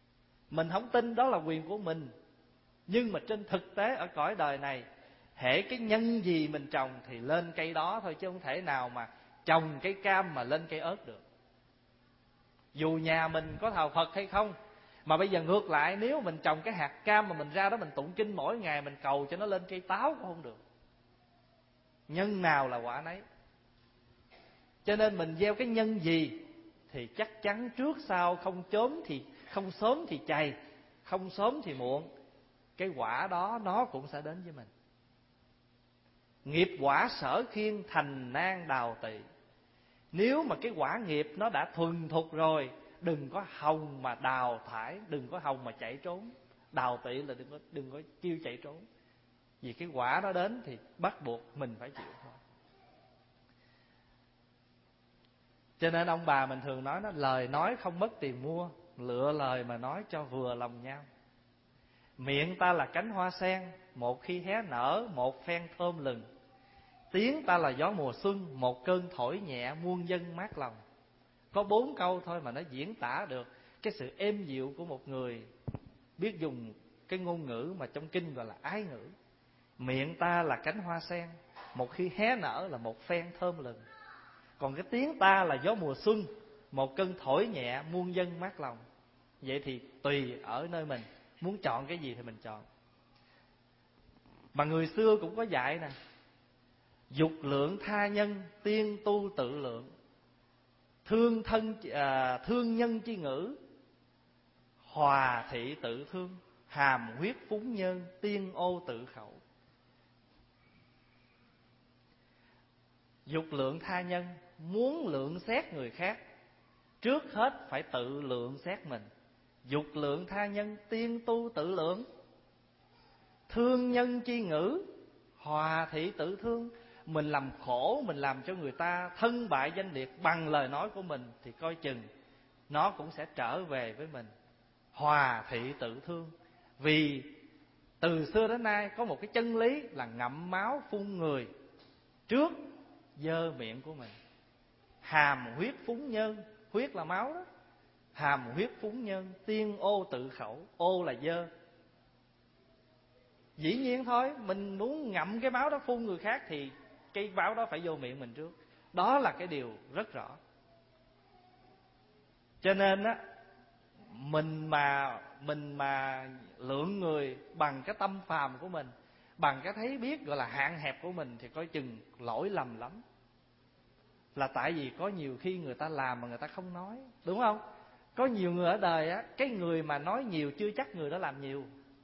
Mình không tin đó là quyền của mình, nhưng mà trên thực tế ở cõi đời này, hễ cái nhân gì mình trồng thì lên cây đó thôi, chứ không thể nào mà trồng cây cam mà lên cây ớt được. Dù nhà mình có thờ Phật hay không. Mà bây giờ ngược lại, nếu mình trồng cái hạt cam mà mình ra đó mình tụng kinh mỗi ngày, mình cầu cho nó lên cây táo cũng không được. Nhân nào là quả nấy. Cho nên mình gieo cái nhân gì thì chắc chắn trước sau, không chớm thì không sớm thì chày, không sớm thì muộn, cái quả đó nó cũng sẽ đến với mình. Nghiệp quả sở khiên, thành nan đào tỵ. Nếu mà cái quả nghiệp nó đã thuần thục rồi, đừng có hòng mà đào thải, đừng có hòng mà chạy trốn. Đào tỵ là đừng có đừng có kêu chạy trốn. Vì cái quả nó đến thì bắt buộc mình phải chịu thôi. Cho nên ông bà mình thường nói nó, lời nói không mất tiền mua, lựa lời mà nói cho vừa lòng nhau. Miệng ta là cánh hoa sen, một khi hé nở một phen thơm lừng. Tiếng ta là gió mùa xuân, một cơn thổi nhẹ muôn dân mát lòng. Có bốn câu thôi mà nó diễn tả được cái sự êm dịu của một người biết dùng cái ngôn ngữ mà trong kinh gọi là ái ngữ. Miệng ta là cánh hoa sen, một khi hé nở là một phen thơm lừng. Còn cái tiếng ta là gió mùa xuân, một cơn thổi nhẹ muôn dân mát lòng. Vậy thì tùy ở nơi mình, muốn chọn cái gì thì mình chọn. Mà người xưa cũng có dạy nè: dục lượng tha nhân, tiên tu tự lượng. Thương thân à, thương nhân chi ngữ, hòa thị tự thương. Hàm huyết phúng nhân, tiên ô tự khẩu. Dục lượng tha nhân, muốn lượng xét người khác, trước hết phải tự lượng xét mình. Dục lượng tha nhân, tiên tu tự lượng. Thương nhân chi ngữ, hòa thị tự thương. Mình làm khổ, mình làm cho người ta thân bại danh liệt bằng lời nói của mình, thì coi chừng nó cũng sẽ trở về với mình. Hòa thị tự thương. Vì từ xưa đến nay có một cái chân lý là ngậm máu phun người trước dơ miệng của mình. Hàm huyết phúng nhân, huyết là máu đó. Hàm huyết phúng nhân, tiên ô tự khẩu. Ô là dơ. Dĩ nhiên thôi, mình muốn ngậm cái máu đó phun người khác thì cái máu đó phải vô miệng mình trước. Đó là cái điều rất rõ. Cho nên á, mình mà mình mà lượng người bằng cái tâm phàm của mình, bằng cái thấy biết gọi là hạn hẹp của mình, thì coi chừng lỗi lầm lắm. Là tại vì có nhiều khi người ta làm mà người ta không nói, đúng không? Có nhiều người ở đời á, cái người mà nói nhiều chưa chắc người đó làm nhiều.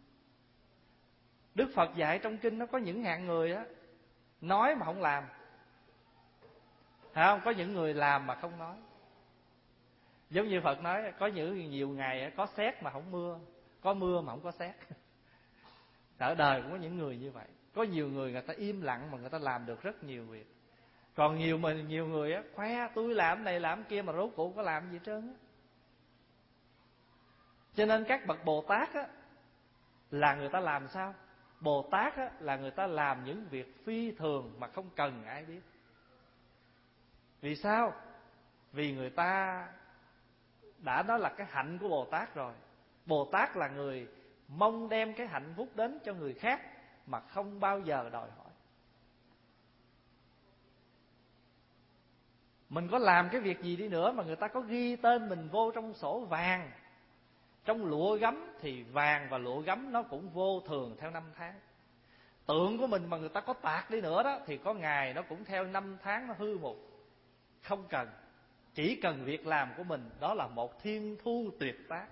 Đức Phật dạy trong kinh nó có những hạng người á, nói mà không làm. Phải không? Có những người làm mà không nói. Giống như Phật nói, có những nhiều ngày có sét mà không mưa, có mưa mà không có sét. Ở đời cũng có những người như vậy. Có nhiều người người ta im lặng mà người ta làm được rất nhiều việc. Còn nhiều mà nhiều người á, khoe tôi làm này làm kia mà rốt cuộc có làm gì hết trơn á. Cho nên các bậc Bồ Tát á, là người ta làm sao? Bồ Tát á, là người ta làm những việc phi thường mà không cần ai biết. Vì sao? Vì người ta đã nói là cái hạnh của Bồ Tát rồi. Bồ Tát là người mong đem cái hạnh phúc đến cho người khác mà không bao giờ đòi hỏi. Mình có làm cái việc gì đi nữa mà người ta có ghi tên mình vô trong sổ vàng, trong lụa gấm, thì vàng và lụa gấm nó cũng vô thường theo năm tháng. Tượng của mình mà người ta có tạc đi nữa đó, thì có ngày nó cũng theo năm tháng nó hư một. Không cần. Chỉ cần việc làm của mình, đó là một thiên thu tuyệt tác.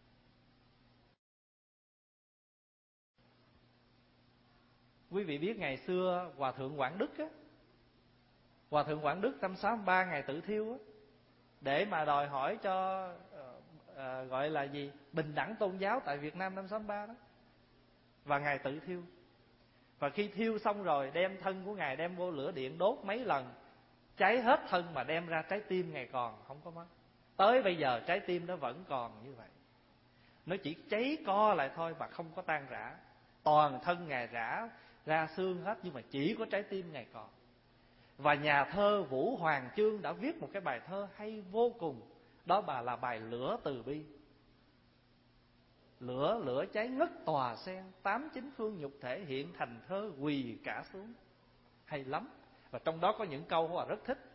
Quý vị biết ngày xưa Hòa Thượng Quảng Đức á, Hòa Thượng Quảng Đức năm sáu ba ngày tự thiêu á, để mà đòi hỏi cho uh, uh, gọi là gì, bình đẳng tôn giáo tại Việt Nam năm sáu ba đó. Và ngài tự thiêu. Và khi thiêu xong rồi, đem thân của ngài đem vô lửa điện đốt mấy lần, cháy hết thân mà đem ra trái tim ngài còn không có mất. Tới bây giờ trái tim nó vẫn còn như vậy. Nó chỉ cháy co lại thôi mà không có tan rã. Toàn thân ngài rã ra xương hết, nhưng mà chỉ có trái tim ngài còn. Và nhà thơ Vũ Hoàng Chương đã viết một cái bài thơ hay vô cùng. Đó bà là bài Lửa Từ Bi. Lửa lửa cháy ngất tòa sen, tám chín phương nhục thể hiện thành thơ quỳ cả xuống. Hay lắm. Và trong đó có những câu mà rất thích.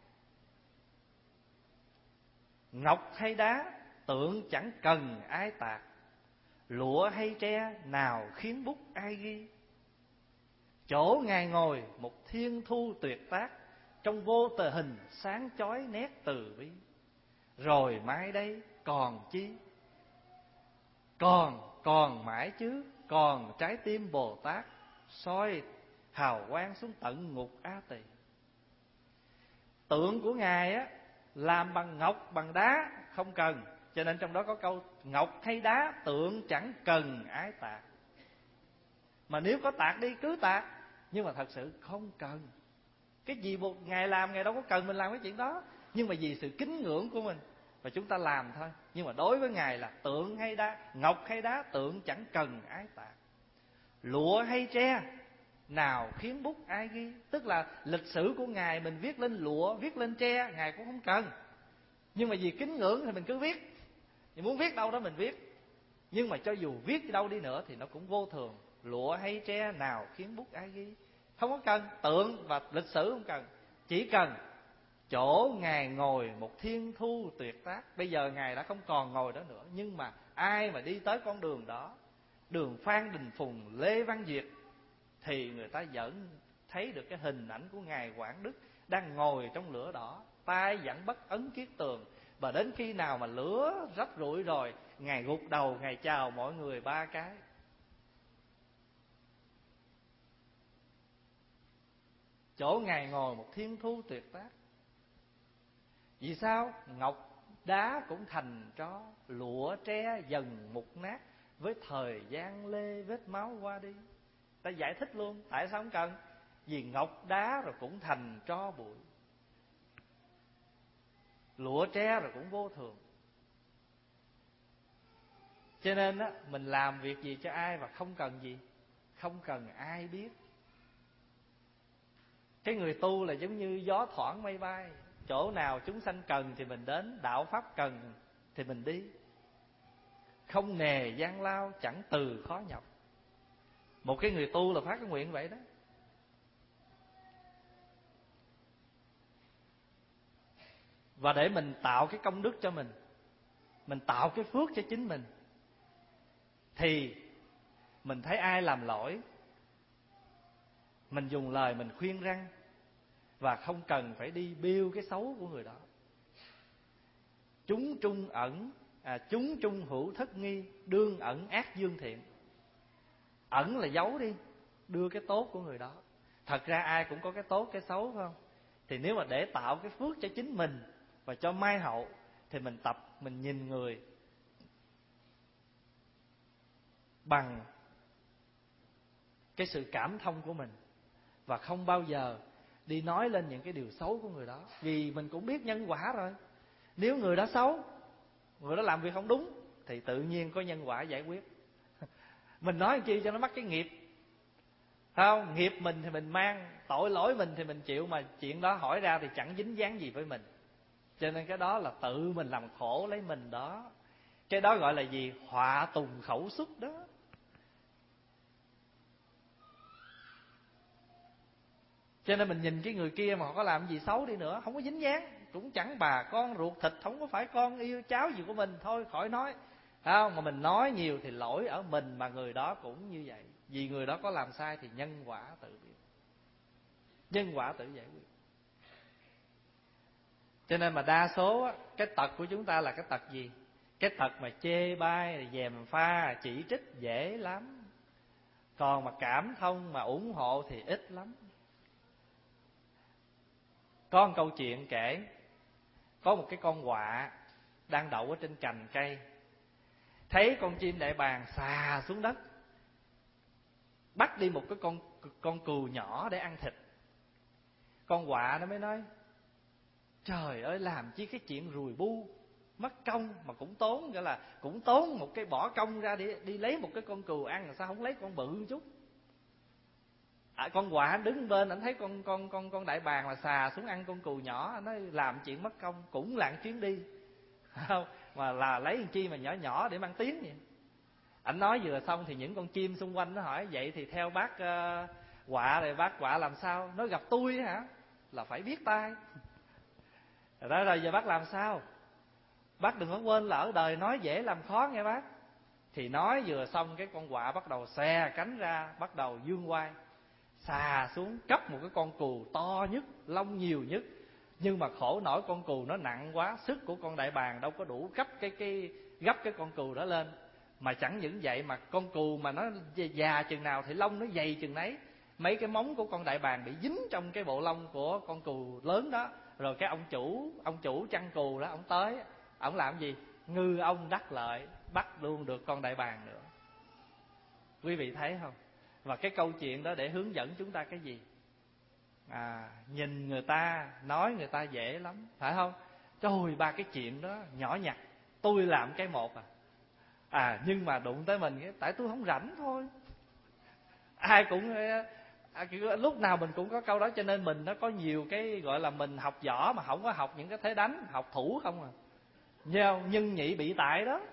Ngọc hay đá tượng chẳng cần ai tạc, lụa hay tre nào khiến bút ai ghi. Chỗ Ngài ngồi một thiên thu tuyệt tác, trong vô tờ hình sáng chói nét từ bi. Rồi mai đây còn chi? Còn, còn mãi chứ, còn trái tim Bồ Tát soi hào quang xuống tận ngục A Tỳ. Tượng của Ngài á làm bằng ngọc bằng đá không cần, cho nên trong đó có câu ngọc hay đá tượng chẳng cần ái tạc. Mà nếu có tạc đi cứ tạc, nhưng mà thật sự không cần. Cái gì một Ngài làm Ngài đâu có cần mình làm cái chuyện đó, nhưng mà vì sự kính ngưỡng của mình và chúng ta làm thôi. Nhưng mà đối với Ngài là tượng hay đá, ngọc hay đá tượng chẳng cần ái tạc. Lụa hay tre nào khiến bút ai ghi. Tức là lịch sử của Ngài mình viết lên lụa, viết lên tre Ngài cũng không cần, nhưng mà vì kính ngưỡng thì mình cứ viết. Thì muốn viết đâu đó mình viết. Nhưng mà cho dù viết đâu đi nữa thì nó cũng vô thường. Lụa hay tre nào khiến bút ai ghi. Không có cần tượng và lịch sử, không cần. Chỉ cần chỗ Ngài ngồi một thiên thu tuyệt tác. Bây giờ Ngài đã không còn ngồi đó nữa, nhưng mà ai mà đi tới con đường đó, đường Phan Đình Phùng, Lê Văn Duyệt, thì người ta vẫn thấy được cái hình ảnh của Ngài Quảng Đức đang ngồi trong lửa đỏ, tay vẫn bắt ấn kiết tường. Và đến khi nào mà lửa rách rụi rồi, Ngài gục đầu, Ngài chào mọi người ba cái. Chỗ Ngài ngồi một thiên thu tuyệt tác. Vì sao? Ngọc đá cũng thành tro, lụa tre dần mục nát, với thời gian lê vết máu qua đi. Ta giải thích luôn tại sao không cần. Vì ngọc đá rồi cũng thành tro bụi, lụa tre rồi cũng vô thường. Cho nên á, mình làm việc gì cho ai và không cần gì? Không cần ai biết. Cái người tu là giống như gió thoảng mây bay. Chỗ nào chúng sanh cần thì mình đến, đạo pháp cần thì mình đi. Không nề gian lao, chẳng từ khó nhọc. Một cái người tu là phát cái nguyện vậy đó. Và để mình tạo cái công đức cho mình, mình tạo cái phước cho chính mình, thì mình thấy ai làm lỗi, mình dùng lời mình khuyên răn, và không cần phải đi biêu cái xấu của người đó. Chúng trung ẩn à, chúng trung hữu thất nghi, đương ẩn ác dương thiện. Ẩn là giấu đi, đưa cái tốt của người đó. Thật ra ai cũng có cái tốt cái xấu, phải không? Thì nếu mà để tạo cái phước cho chính mình và cho mai hậu, thì mình tập mình nhìn người bằng cái sự cảm thông của mình, và không bao giờ đi nói lên những cái điều xấu của người đó. Vì mình cũng biết nhân quả rồi. Nếu người đó xấu, người đó làm việc không đúng, thì tự nhiên có nhân quả giải quyết. Mình nói chi cho nó mắc cái nghiệp, không? Nghiệp mình thì mình mang, tội lỗi mình thì mình chịu, mà chuyện đó hỏi ra thì chẳng dính dáng gì với mình. Cho nên cái đó là tự mình làm khổ lấy mình đó. Cái đó gọi là gì? Họa tùng khẩu xúc đó. Cho nên mình nhìn cái người kia mà họ có làm gì xấu đi nữa, không có dính dáng, cũng chẳng bà con ruột thịt, không có phải con yêu cháu gì của mình, thôi khỏi nói. Không, mà mình nói nhiều thì lỗi ở mình, mà người đó cũng như vậy. Vì người đó có làm sai thì nhân quả tự biết, nhân quả tự giải quyết. Cho nên mà đa số á, cái tật của chúng ta là cái tật gì? Cái tật mà chê bai, dèm pha, chỉ trích dễ lắm. Còn mà cảm thông mà ủng hộ thì ít lắm. Có một câu chuyện kể, có một cái con quạ đang đậu ở trên cành cây, thấy con chim đại bàng xà xuống đất, bắt đi một cái con con cừu nhỏ để ăn thịt. Con quạ nó mới nói: trời ơi, làm chi cái chuyện rùi bu, mất công mà cũng tốn, gọi là cũng tốn một cái bỏ công ra để đi lấy một cái con cừu ăn, sao không lấy con bự một chút? À, con quạ đứng bên, anh thấy con con con con đại bàng là xà xuống ăn con cừu nhỏ, anh nói làm chuyện mất công, cũng là chuyến đi, không mà là lấy làm chi mà nhỏ nhỏ để mang tiếng vậy. Ảnh nói vừa xong thì những con chim xung quanh nó hỏi: vậy thì theo bác uh, Quạ rồi bác Quạ làm sao? Nó gặp tôi hả? Là phải biết tay. Rồi rồi giờ bác làm sao? Bác đừng có quên là ở đời nói dễ làm khó nghe bác. Thì nói vừa xong cái con quạ bắt đầu xòe cánh ra, bắt đầu vươn vai xà xuống cấp một cái con cừu to nhất, lông nhiều nhất. Nhưng mà khổ nổi con cừu nó nặng quá, sức của con đại bàng đâu có đủ gấp cái cái gấp cái con cừu đó lên. Mà chẳng những vậy mà con cừu mà nó già chừng nào thì lông nó dày chừng nấy. Mấy cái móng của con đại bàng bị dính trong cái bộ lông của con cừu lớn đó. Rồi cái ông chủ ông chủ chăn cừu đó, ông tới, ông làm gì? Ngư ông đắc lợi, bắt luôn được con đại bàng nữa. Quý vị thấy không? Và cái câu chuyện đó để hướng dẫn chúng ta cái gì? À, nhìn người ta, nói người ta dễ lắm, phải không? Trời, ba cái chuyện đó nhỏ nhặt, tôi làm cái một à. À, nhưng mà đụng tới mình, tại tôi không rảnh thôi. Ai cũng à, lúc nào mình cũng có câu đó, cho nên mình nó có nhiều cái gọi là mình học võ mà không có học những cái thế đánh, học thủ không à. Nhớ không? Nhân nhị bị tại đó.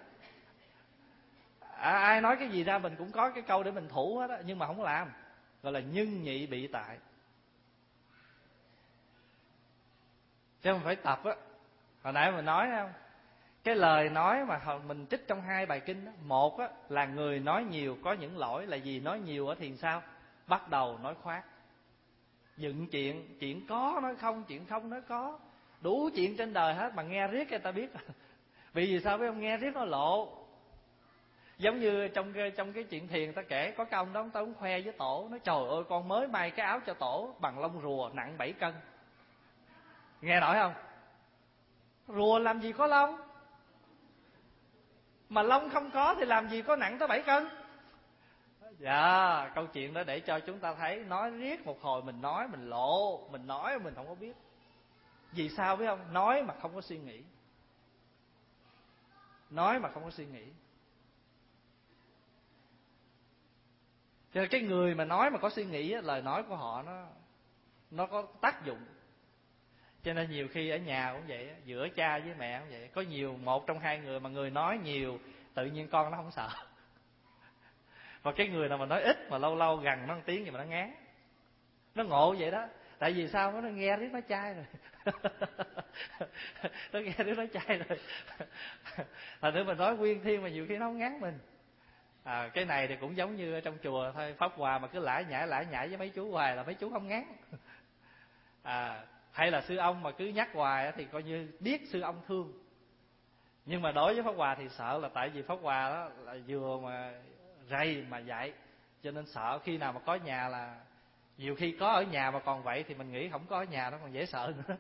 À, ai nói cái gì ra mình cũng có cái câu để mình thủ hết á, nhưng mà không làm, gọi là nhân nhị bị tại. Chứ không phải tập á. Hồi nãy mình nói không, cái lời nói mà mình trích trong hai bài kinh đó, một á là người nói nhiều có những lỗi là gì? Nói nhiều ở thì sao? Bắt đầu nói khoác, dựng chuyện, chuyện có nói không, chuyện không nói có, đủ chuyện trên đời hết mà nghe riết người ta biết. Vì vì sao biết không? Nghe riết nó lộ. Giống như trong cái, trong cái chuyện thiền ta kể, có cái ông đó ông ta cũng khoe với tổ, nói trời ơi con mới may cái áo cho tổ bằng lông rùa nặng bảy cân. Nghe nổi không? Rùa làm gì có lông, mà lông không có thì làm gì có nặng tới bảy cân. Dạ, câu chuyện đó để cho chúng ta thấy, nói riết một hồi mình nói mình lộ, mình nói mình không có biết. Vì sao biết không? Nói mà không có suy nghĩ. Nói mà không có suy nghĩ. Cho nên cái người mà nói mà có suy nghĩ, lời nói của họ nó nó có tác dụng. Cho nên nhiều khi ở nhà cũng vậy, giữa cha với mẹ cũng vậy, có nhiều một trong hai người mà người nói nhiều, tự nhiên con nó không sợ. Và cái người nào mà nói ít mà lâu lâu gần nó một tiếng gì mà nó ngán. Nó ngộ vậy đó. Tại vì sao? Nó nghe riết nó chai rồi. Nó nghe riết nó chai rồi. Thành nữa mình nói nguyên thiên mà nhiều khi nó không ngán mình. À, cái này thì cũng giống như ở trong chùa thôi, pháp hòa mà cứ lải nhải lải nhải với mấy chú hoài là mấy chú không ngán. À, hay là sư ông mà cứ nhắc hoài thì coi như biết sư ông thương. Nhưng mà đối với pháp hòa thì sợ, là tại vì pháp hòa đó là vừa mà rầy mà dạy, cho nên sợ khi nào mà có nhà là nhiều khi có ở nhà mà còn vậy thì mình nghĩ không có ở nhà nó còn dễ sợ nữa.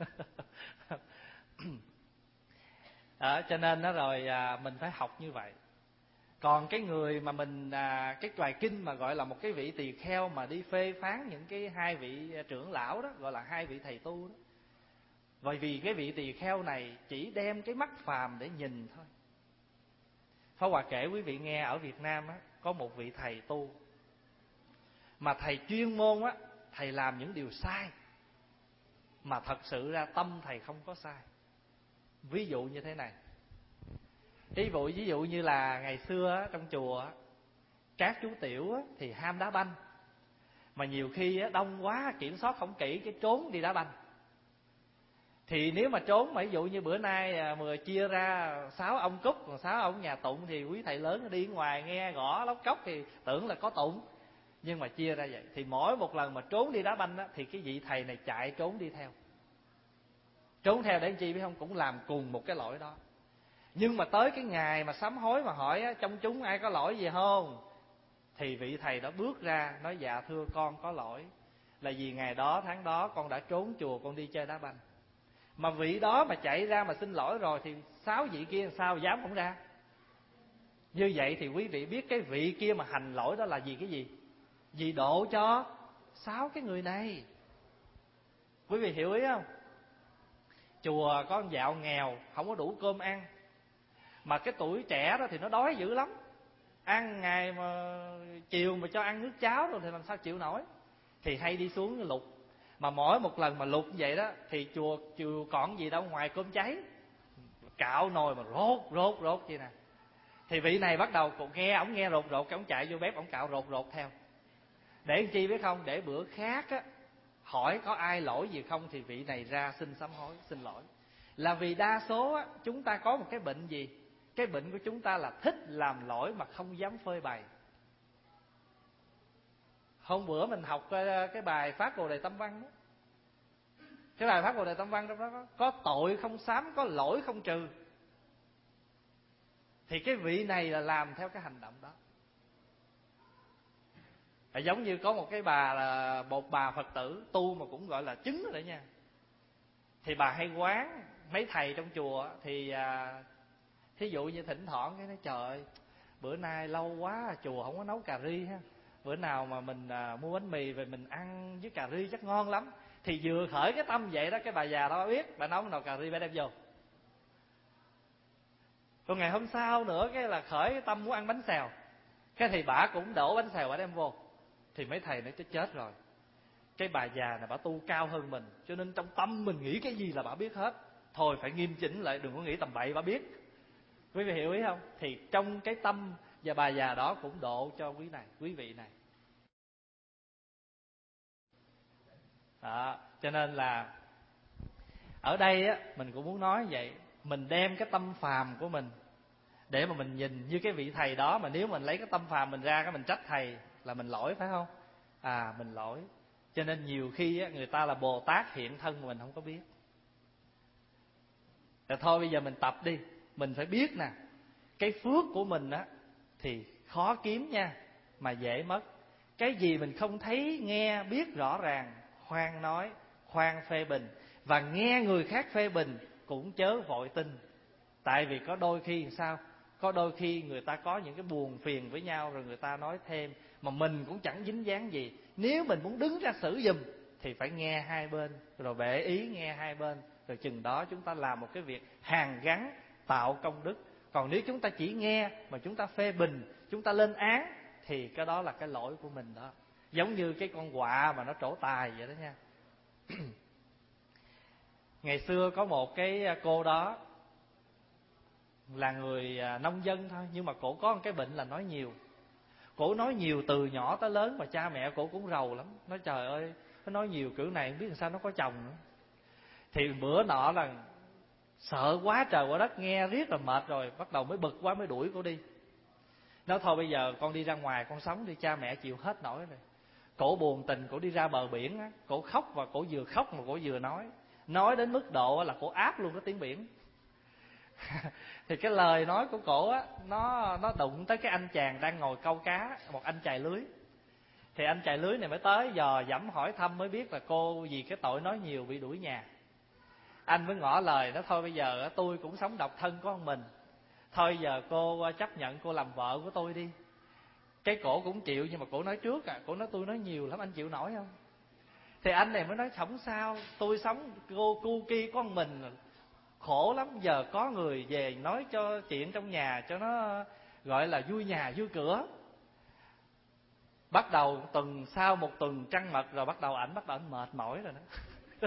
Đó, cho nên đó rồi à, mình phải học như vậy. Còn cái người mà mình à, cái bài kinh mà gọi là một cái vị tỳ kheo mà đi phê phán những cái hai vị trưởng lão đó, gọi là hai vị thầy tu đó. Bởi vì cái vị tỳ kheo này chỉ đem cái mắt phàm để nhìn thôi. Pháp Hòa kể quý vị nghe, ở Việt Nam á, có một vị thầy tu mà thầy chuyên môn á, thầy làm những điều sai mà thật sự ra tâm thầy không có sai. Ví dụ như thế này. Ví dụ ví dụ như là ngày xưa á, trong chùa á, các chú tiểu á, thì ham đá banh, mà nhiều khi á, đông quá kiểm soát không kỹ cái trốn đi đá banh. Thì nếu mà trốn mà ví dụ như bữa nay mà chia ra sáu ông cúc còn sáu ông nhà tụng, thì quý thầy lớn đi ngoài nghe gõ lóc cốc thì tưởng là có tụng. Nhưng mà chia ra vậy thì mỗi một lần mà trốn đi đá banh á, thì cái vị thầy này chạy trốn đi theo. Trốn theo để làm chi biết không? Cũng làm cùng một cái lỗi đó. Nhưng mà tới cái ngày mà sám hối mà hỏi á, trong chúng ai có lỗi gì không, thì vị thầy đó bước ra nói: dạ thưa con có lỗi, là vì ngày đó tháng đó con đã trốn chùa, con đi chơi đá banh. Mà vị đó mà chạy ra mà xin lỗi rồi thì sáu vị kia sao dám không ra. Như vậy thì quý vị biết cái vị kia mà hành lỗi đó là vì cái gì? Vì độ cho sáu cái người này. Quý vị hiểu ý không? Chùa có con dạo nghèo, không có đủ cơm ăn, mà cái tuổi trẻ đó thì nó đói dữ lắm. Ăn ngày mà chiều mà cho ăn nước cháo rồi thì làm sao chịu nổi. Thì hay đi xuống lục. Mà mỗi một lần mà lục như vậy đó thì chùa chùa còn gì đâu ngoài cơm cháy, cạo nồi mà rốt rốt rốt vậy nè. Thì vị này bắt đầu cũng nghe, ổng nghe rột rột, cái ổng chạy vô bếp, ổng cạo rột rột theo. Để làm chi biết không? Để bữa khác á, hỏi có ai lỗi gì không thì vị này ra xin sám hối, xin lỗi. Là vì đa số á, chúng ta có một cái bệnh gì? Cái bệnh của chúng ta là thích làm lỗi mà không dám phơi bày. Hôm bữa mình học cái bài Phát Bồ Đề Tâm Văn đó. Cái bài Phát Bồ Đề Tâm Văn trong đó có, có tội không sám, có lỗi không trừ. Thì cái vị này là làm theo cái hành động đó. Là giống như có một cái bà là một bà Phật tử tu mà cũng gọi là chứng rồi đó nha. Thì bà hay quán mấy thầy trong chùa thì à, thí dụ như thỉnh thoảng cái nói trời ơi, bữa nay lâu quá chùa không có nấu cà ri ha, bữa nào mà mình à, mua bánh mì về mình ăn với cà ri chắc ngon lắm. Thì vừa khởi cái tâm vậy đó, cái bà già đó biết, bà nấu nồi cà ri bà đem vô. Còn ngày hôm sau nữa cái là khởi cái tâm muốn ăn bánh xèo, cái thì bà cũng đổ bánh xèo bà đem vô. Thì mấy thầy nói chết chết rồi, cái bà già này bà tu cao hơn mình, cho nên trong tâm mình nghĩ cái gì là bà biết hết. Thôi phải nghiêm chỉnh lại, đừng có nghĩ tầm bậy bà biết. Quý vị hiểu ý không? Thì trong cái tâm và bà già đó cũng độ cho quý này, quý vị này. Đó, cho nên là ở đây á, mình cũng muốn nói vậy. Mình đem cái tâm phàm của mình để mà mình nhìn như cái vị thầy đó. Mà nếu mình lấy cái tâm phàm mình ra, cái mình trách thầy là mình lỗi, phải không? À, mình lỗi. Cho nên nhiều khi á, người ta là Bồ Tát hiện thân mà mình không có biết. Rồi thôi bây giờ mình tập đi. Mình phải biết nè, cái phước của mình á thì khó kiếm nha, mà dễ mất. Cái gì mình không thấy, nghe, biết rõ ràng, khoan nói, khoan phê bình. Và nghe người khác phê bình cũng chớ vội tin. Tại vì có đôi khi sao? Có đôi khi người ta có những cái buồn phiền với nhau, rồi người ta nói thêm, mà mình cũng chẳng dính dáng gì. Nếu mình muốn đứng ra xử giùm thì phải nghe hai bên, rồi bể ý nghe hai bên. Rồi chừng đó chúng ta làm một cái việc hàn gắn, tạo công đức. Còn nếu chúng ta chỉ nghe mà chúng ta phê bình, chúng ta lên án, thì cái đó là cái lỗi của mình đó. Giống như cái con quạ mà nó trổ tài vậy đó nha. Ngày xưa có một cái cô đó là người nông dân thôi, nhưng mà cổ có một cái bệnh là nói nhiều. Cổ nói nhiều từ nhỏ tới lớn, mà cha mẹ cổ cũng rầu lắm. Nói trời ơi, nó nói nhiều kiểu này không biết làm sao nó có chồng nữa. Thì bữa nọ là sợ quá trời quá đất, nghe riết là mệt rồi, bắt đầu mới bực quá mới đuổi cổ đi. Nói thôi bây giờ con đi ra ngoài con sống đi, cha mẹ chịu hết nổi rồi. Cổ buồn tình, cổ đi ra bờ biển á, cổ khóc, và cổ vừa khóc mà cổ vừa nói. Nói đến mức độ là cổ áp luôn cái tiếng biển. Thì cái lời nói của cổ á, nó nó đụng tới cái anh chàng đang ngồi câu cá, một anh chài lưới. Thì anh chài lưới này mới tới dò dẫm hỏi thăm, mới biết là cô vì cái tội nói nhiều bị đuổi nhà. Anh mới ngỏ lời đó, thôi bây giờ tôi cũng sống độc thân của mình, thôi giờ cô chấp nhận cô làm vợ của tôi đi. Cái cổ cũng chịu, nhưng mà cổ nói trước à, cổ nói tôi nói nhiều lắm, anh chịu nổi không? Thì anh này mới nói không sao, tôi sống cô cu ki của mình khổ lắm, giờ có người về nói cho chuyện trong nhà cho nó gọi là vui nhà vui cửa. Bắt đầu tuần sau một tuần trăng mật rồi, bắt đầu ảnh bắt đầu ảnh mệt mỏi rồi đó.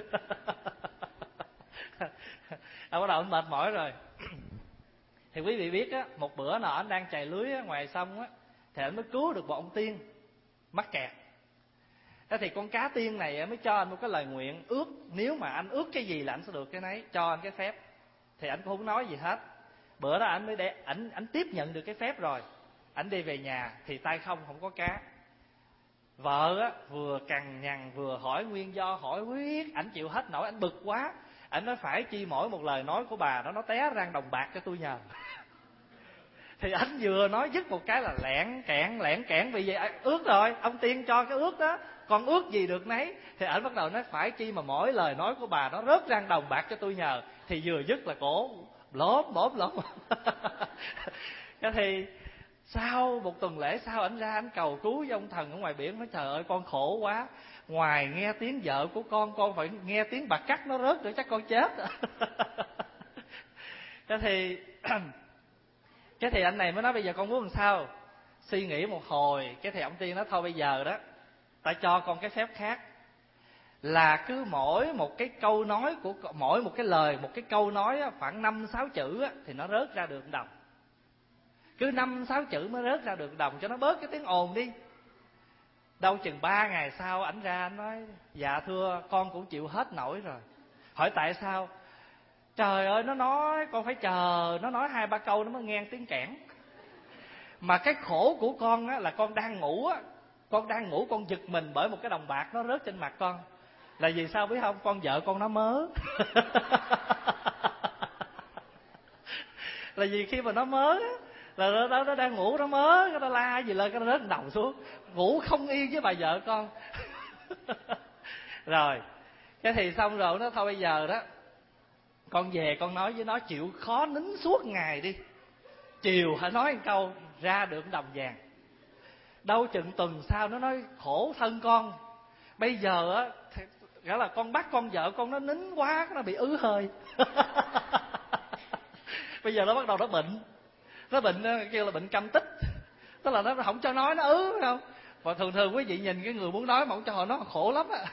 à, bắt đầu ảnh mệt mỏi rồi. Thì quý vị biết á, một bữa nọ anh đang chài lưới á, ngoài sông á, thì anh mới cứu được một ông tiên mắc kẹt. Thế thì con cá tiên này mới cho anh một cái lời nguyện ước, nếu mà anh ước cái gì là anh sẽ được cái nấy, cho anh cái phép. Thì anh cũng không nói gì hết. Bữa đó anh mới để ảnh ảnh tiếp nhận được cái phép rồi, ảnh đi về nhà thì tay không, không có cá. Vợ á vừa cằn nhằn vừa hỏi nguyên do, hỏi quyết, ảnh chịu hết nổi, ảnh bực quá. Ảnh nói phải chi mỗi một lời nói của bà đó nó té rang đồng bạc cho tôi nhờ. Thì ảnh vừa nói dứt một cái là lẹn kẹn lẹn kẹn, vì vậy ước rồi, ông tiên cho cái ước đó, còn ước gì được nấy. Thì ảnh bắt đầu nói phải chi mà mỗi lời nói của bà nó rớt rang đồng bạc cho tôi nhờ. Thì vừa dứt là cổ lốm bốm lốm. Cái thì sau một tuần lễ sau, ảnh ra ảnh cầu cứu với ông thần ở ngoài biển, nói trời ơi con khổ quá, ngoài nghe tiếng vợ của con, con phải nghe tiếng bạc cắt nó rớt nữa, chắc con chết. Cái thì cái thì anh này mới nói bây giờ con muốn làm sao? Suy nghĩ một hồi, cái thì ông tiên nói thôi bây giờ đó, ta cho con cái phép khác, là cứ mỗi một cái câu nói của mỗi một cái lời, một cái câu nói á, khoảng năm sáu chữ á, thì nó rớt ra được một đồng. cứ năm sáu chữ mới rớt ra được đồng, cho nó bớt cái tiếng ồn đi. Đâu chừng ba ngày sau ảnh ra anh nói: dạ thưa, con cũng chịu hết nổi rồi. Hỏi tại sao? Trời ơi, nó nói con phải chờ nó nói hai ba câu nó mới nghe tiếng kẽn. Mà cái khổ của con á, là con đang ngủ á, con đang ngủ con giật mình bởi một cái đồng bạc nó rớt trên mặt con. Là vì sao biết không? Con vợ con nó mớ. Là vì khi mà nó mớ á, là nó, nó, nó đang ngủ nó mớ, nó la gì lên, nó rớt đầu xuống. Ngủ không yên với bà vợ con. Rồi cái thì xong rồi nó thôi bây giờ đó, con về con nói với nó chịu khó nín suốt ngày đi, chiều hãy nói một câu ra được đồng vàng. Đâu chừng tuần sau nó nói: khổ thân con, bây giờ á, nghĩa là con bắt con vợ con nó nín quá, nó bị ứ hơi. Bây giờ nó bắt đầu nó bệnh, nó bệnh kêu là bệnh câm tích, tức là nó không cho nói, nó ứ, phải không? Và thường thường quý vị nhìn cái người muốn nói mà không cho họ nói khổ lắm á.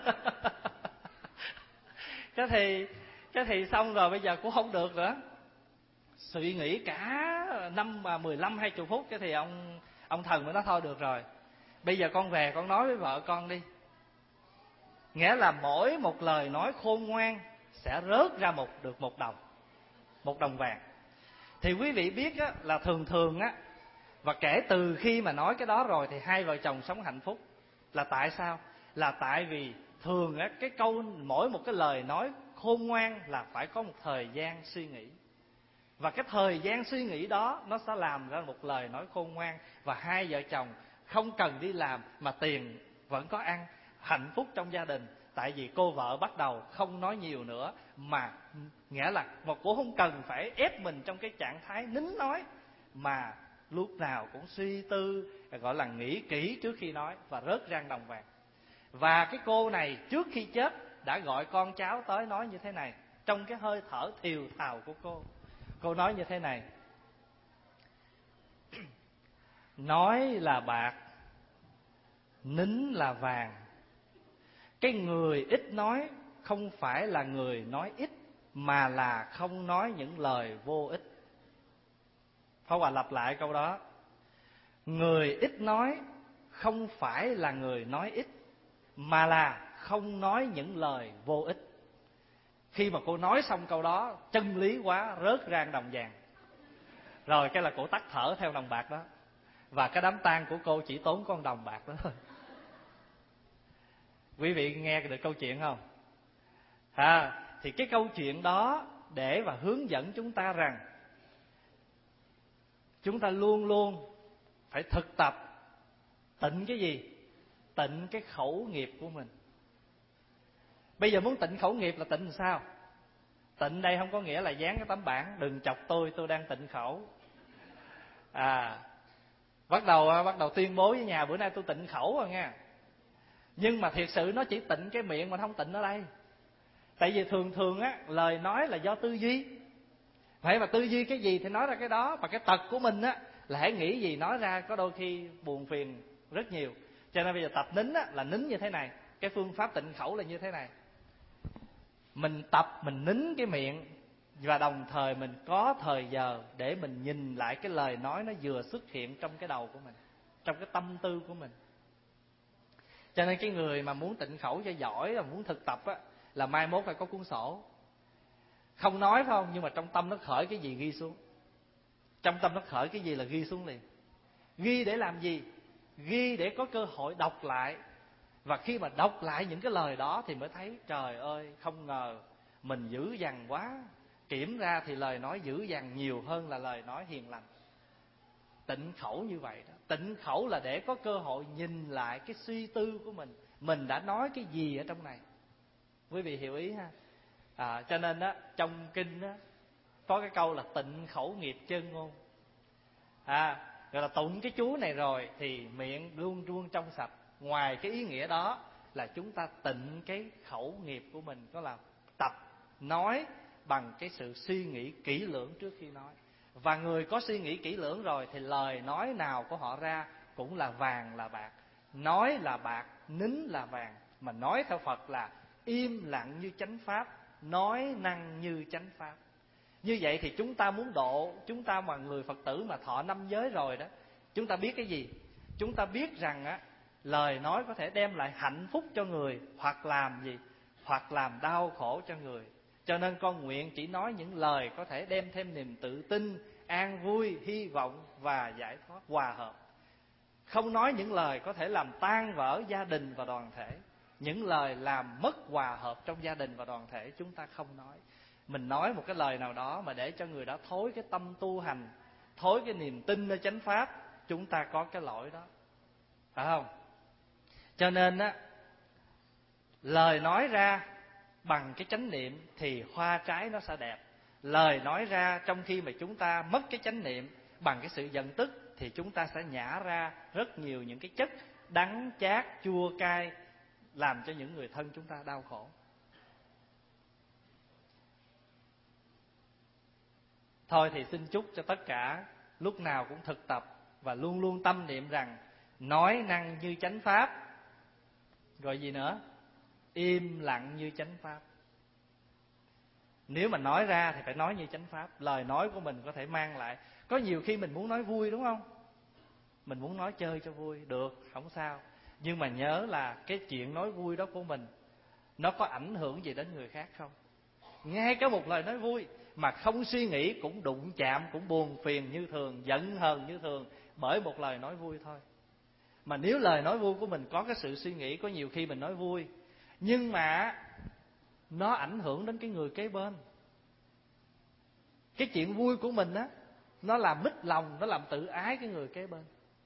Cái thì cái thì xong rồi bây giờ cũng không được nữa, suy nghĩ cả năm mà mười lăm hai chục phút. Cái thì ông ông thần mới nói thôi được rồi, bây giờ con về con nói với vợ con đi. Nghĩa là mỗi một lời nói khôn ngoan sẽ rớt ra một được một đồng, một đồng vàng. Thì quý vị biết á, là thường thường á, và kể từ khi mà nói cái đó rồi thì hai vợ chồng sống hạnh phúc. Là tại sao? Là tại vì thường á, cái câu mỗi một cái lời nói khôn ngoan là phải có một thời gian suy nghĩ. Và cái thời gian suy nghĩ đó nó sẽ làm ra một lời nói khôn ngoan. Và hai vợ chồng không cần đi làm mà tiền vẫn có ăn, hạnh phúc trong gia đình. Tại vì cô vợ bắt đầu không nói nhiều nữa, mà nghĩa là một cô không cần phải ép mình trong cái trạng thái nín nói, mà lúc nào cũng suy tư, gọi là nghĩ kỹ trước khi nói, và rớt ra đồng vàng. Và cái cô này trước khi chết đã gọi con cháu tới nói như thế này, trong cái hơi thở thều thào của cô. Cô nói như thế này: nói là bạc, nín là vàng. Cái người ít nói không phải là người nói ít, mà là không nói những lời vô ích. Pháp Hòa lặp lại câu đó. Người ít nói không phải là người nói ít, mà là không nói những lời vô ích. Khi mà cô nói xong câu đó, chân lý quá, rớt ra đồng vàng. Rồi cái là cổ tắt thở theo đồng bạc đó. Và cái đám tang của cô chỉ tốn con đồng bạc đó thôi. Quý vị nghe được câu chuyện không? À, thì cái câu chuyện đó để và hướng dẫn chúng ta rằng chúng ta luôn luôn phải thực tập tịnh cái gì? Tịnh cái khẩu nghiệp của mình. Bây giờ muốn tịnh khẩu nghiệp là tịnh làm sao? Tịnh đây không có nghĩa là dán cái tấm bảng đừng chọc tôi, tôi đang tịnh khẩu. À, bắt đầu bắt đầu tuyên bố với nhà bữa nay tôi tịnh khẩu rồi nha. Nhưng mà thiệt sự nó chỉ tịnh cái miệng mà không tịnh ở đây. Tại vì thường thường á, lời nói là do tư duy. Phải mà tư duy cái gì thì nói ra cái đó. Và cái tật của mình á, là hãy nghĩ gì nói ra có đôi khi buồn phiền rất nhiều. Cho nên bây giờ tập nín á, là nín như thế này. Cái phương pháp tịnh khẩu là như thế này. Mình tập mình nín cái miệng, và đồng thời mình có thời giờ để mình nhìn lại cái lời nói nó vừa xuất hiện trong cái đầu của mình, trong cái tâm tư của mình. Cho nên cái người mà muốn tịnh khẩu cho giỏi, là muốn thực tập á, là mai mốt phải có cuốn sổ. Không nói phải không, nhưng mà trong tâm nó khởi cái gì ghi xuống. Trong tâm nó khởi cái gì là ghi xuống liền. Ghi để làm gì? Ghi để có cơ hội đọc lại. Và khi mà đọc lại những cái lời đó thì mới thấy trời ơi, không ngờ mình dữ dằn quá. Kiểm ra thì lời nói dữ dằn nhiều hơn là lời nói hiền lành. Tịnh khẩu như vậy đó. Tịnh khẩu là để có cơ hội nhìn lại cái suy tư của mình. Mình đã nói cái gì ở trong này. Quý vị hiểu ý ha? À, cho nên đó, trong kinh đó, có cái câu là tịnh khẩu nghiệp chân ngôn. À, gọi là tụng cái chú này rồi thì miệng luôn luôn trong sạch. Ngoài cái ý nghĩa đó là chúng ta tịnh cái khẩu nghiệp của mình, có là tập nói bằng cái sự suy nghĩ kỹ lưỡng trước khi nói. Và người có suy nghĩ kỹ lưỡng rồi thì lời nói nào của họ ra cũng là vàng là bạc. Nói là bạc, nín là vàng. Mà nói theo Phật là im lặng như chánh pháp, nói năng như chánh pháp. Như vậy thì chúng ta muốn độ, chúng ta mà người Phật tử mà thọ năm giới rồi đó, chúng ta biết cái gì? Chúng ta biết rằng á, lời nói có thể đem lại hạnh phúc cho người, hoặc làm gì? Hoặc làm đau khổ cho người. Cho nên con nguyện chỉ nói những lời có thể đem thêm niềm tự tin, an vui, hy vọng và giải thoát, hòa hợp. Không nói những lời có thể làm tan vỡ gia đình và đoàn thể. Những lời làm mất hòa hợp trong gia đình và đoàn thể chúng ta không nói. Mình nói một cái lời nào đó mà để cho người đó thối cái tâm tu hành, thối cái niềm tin nơi chánh pháp, chúng ta có cái lỗi đó, phải không? Cho nên á, lời nói ra bằng cái chánh niệm thì hoa trái nó sẽ đẹp. Lời nói ra trong khi mà chúng ta mất cái chánh niệm bằng cái sự giận tức thì chúng ta sẽ nhả ra rất nhiều những cái chất đắng, chát, chua, cay, làm cho những người thân chúng ta đau khổ. Thôi thì xin chúc cho tất cả lúc nào cũng thực tập và luôn luôn tâm niệm rằng nói năng như chánh pháp, rồi gì nữa? Im lặng như chánh pháp. Nếu mà nói ra thì phải nói như chánh pháp. Lời nói của mình có thể mang lại, có nhiều khi mình muốn nói vui, đúng không? Mình muốn nói chơi cho vui, được, không sao. Nhưng mà nhớ là cái chuyện nói vui đó của mình, nó có ảnh hưởng gì đến người khác không? Ngay cả một lời nói vui mà không suy nghĩ cũng đụng chạm, cũng buồn phiền như thường, giận hờn như thường bởi một lời nói vui thôi. Mà nếu lời nói vui của mình có cái sự suy nghĩ, có nhiều khi mình nói vui nhưng mà nó ảnh hưởng đến cái người kế bên. Cái chuyện vui của mình á, nó làm mít lòng, nó làm tự ái cái người kế bên.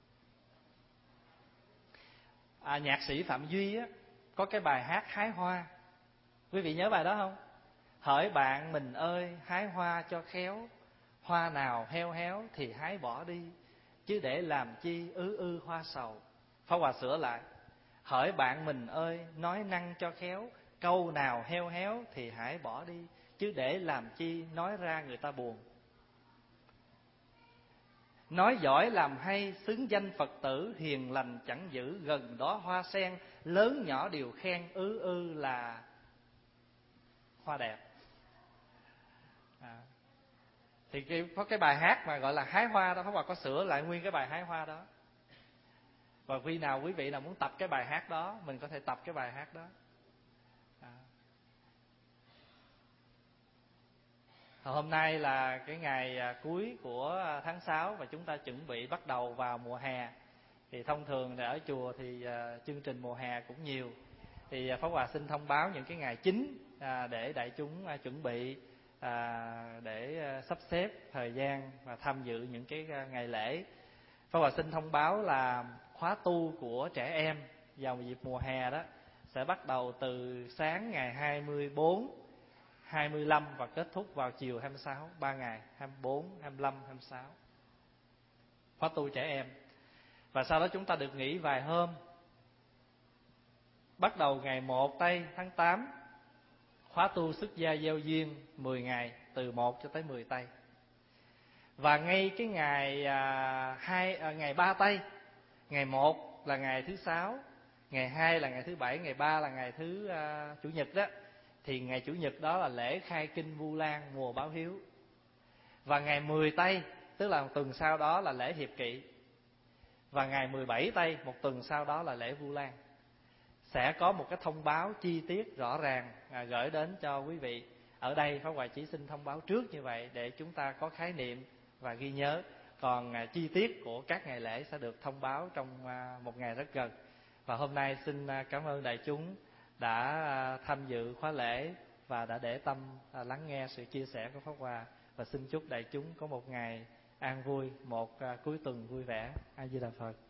À, nhạc sĩ Phạm Duy á, có cái bài hát Hái Hoa. Quý vị nhớ bài đó không? Hỡi bạn mình ơi, hái hoa cho khéo, hoa nào heo héo thì hái bỏ đi, chứ để làm chi ư ư hoa sầu. Pháp Hòa sửa lại: hỡi bạn mình ơi, nói năng cho khéo, câu nào heo héo thì hãy bỏ đi, chứ để làm chi nói ra người ta buồn. Nói giỏi làm hay, xứng danh Phật tử, hiền lành chẳng giữ, gần đó hoa sen, lớn nhỏ đều khen, ư ư là hoa đẹp. À, thì cái, có cái bài hát mà gọi là Hái Hoa đó, Pháp Hòa có sửa lại nguyên cái bài Hái Hoa đó. Và khi nào quý vị nào muốn tập cái bài hát đó, mình có thể tập cái bài hát đó. À. Hôm nay là cái ngày cuối của tháng sáu và chúng ta chuẩn bị bắt đầu vào mùa hè. Thì thông thường là ở chùa thì chương trình mùa hè cũng nhiều. Thì Pháp Hòa xin thông báo những cái ngày chính để đại chúng chuẩn bị, để sắp xếp thời gian và tham dự những cái ngày lễ. Pháp Hòa xin thông báo là khóa tu của trẻ em vào dịp mùa hè đó sẽ bắt đầu từ sáng ngày hai mươi bốn, hai mươi lăm và kết thúc vào chiều hai mươi sáu, ba ngày, hai mươi bốn, hai mươi lăm, hai mươi sáu. Khóa tu trẻ em. Và sau đó chúng ta được nghỉ vài hôm. Bắt đầu ngày một tây tháng tám, khóa tu xuất gia gieo duyên mười ngày, từ một cho tới mười tây. Và ngay cái ngày à, hai à, ngày ba tây, ngày một là ngày thứ sáu, ngày hai là ngày thứ bảy, ngày ba là ngày thứ à, chủ nhật đó, thì ngày chủ nhật đó là lễ khai kinh Vu Lan mùa báo hiếu. Và ngày mười tây, tức là một tuần sau đó là lễ hiệp kỵ. Và ngày mười bảy tây, một tuần sau đó là lễ Vu Lan. Sẽ có một cái thông báo chi tiết rõ ràng à, gửi đến cho quý vị. Ở đây Pháp Hòa chỉ xin thông báo trước như vậy để chúng ta có khái niệm và ghi nhớ. Còn à, chi tiết của các ngày lễ sẽ được thông báo trong à, một ngày rất gần. Và hôm nay xin à, cảm ơn đại chúng đã à, tham dự khóa lễ và đã để tâm à, lắng nghe sự chia sẻ của Pháp Hòa. Và xin chúc đại chúng có một ngày an vui, một à, cuối tuần vui vẻ. A Di Đà Phật.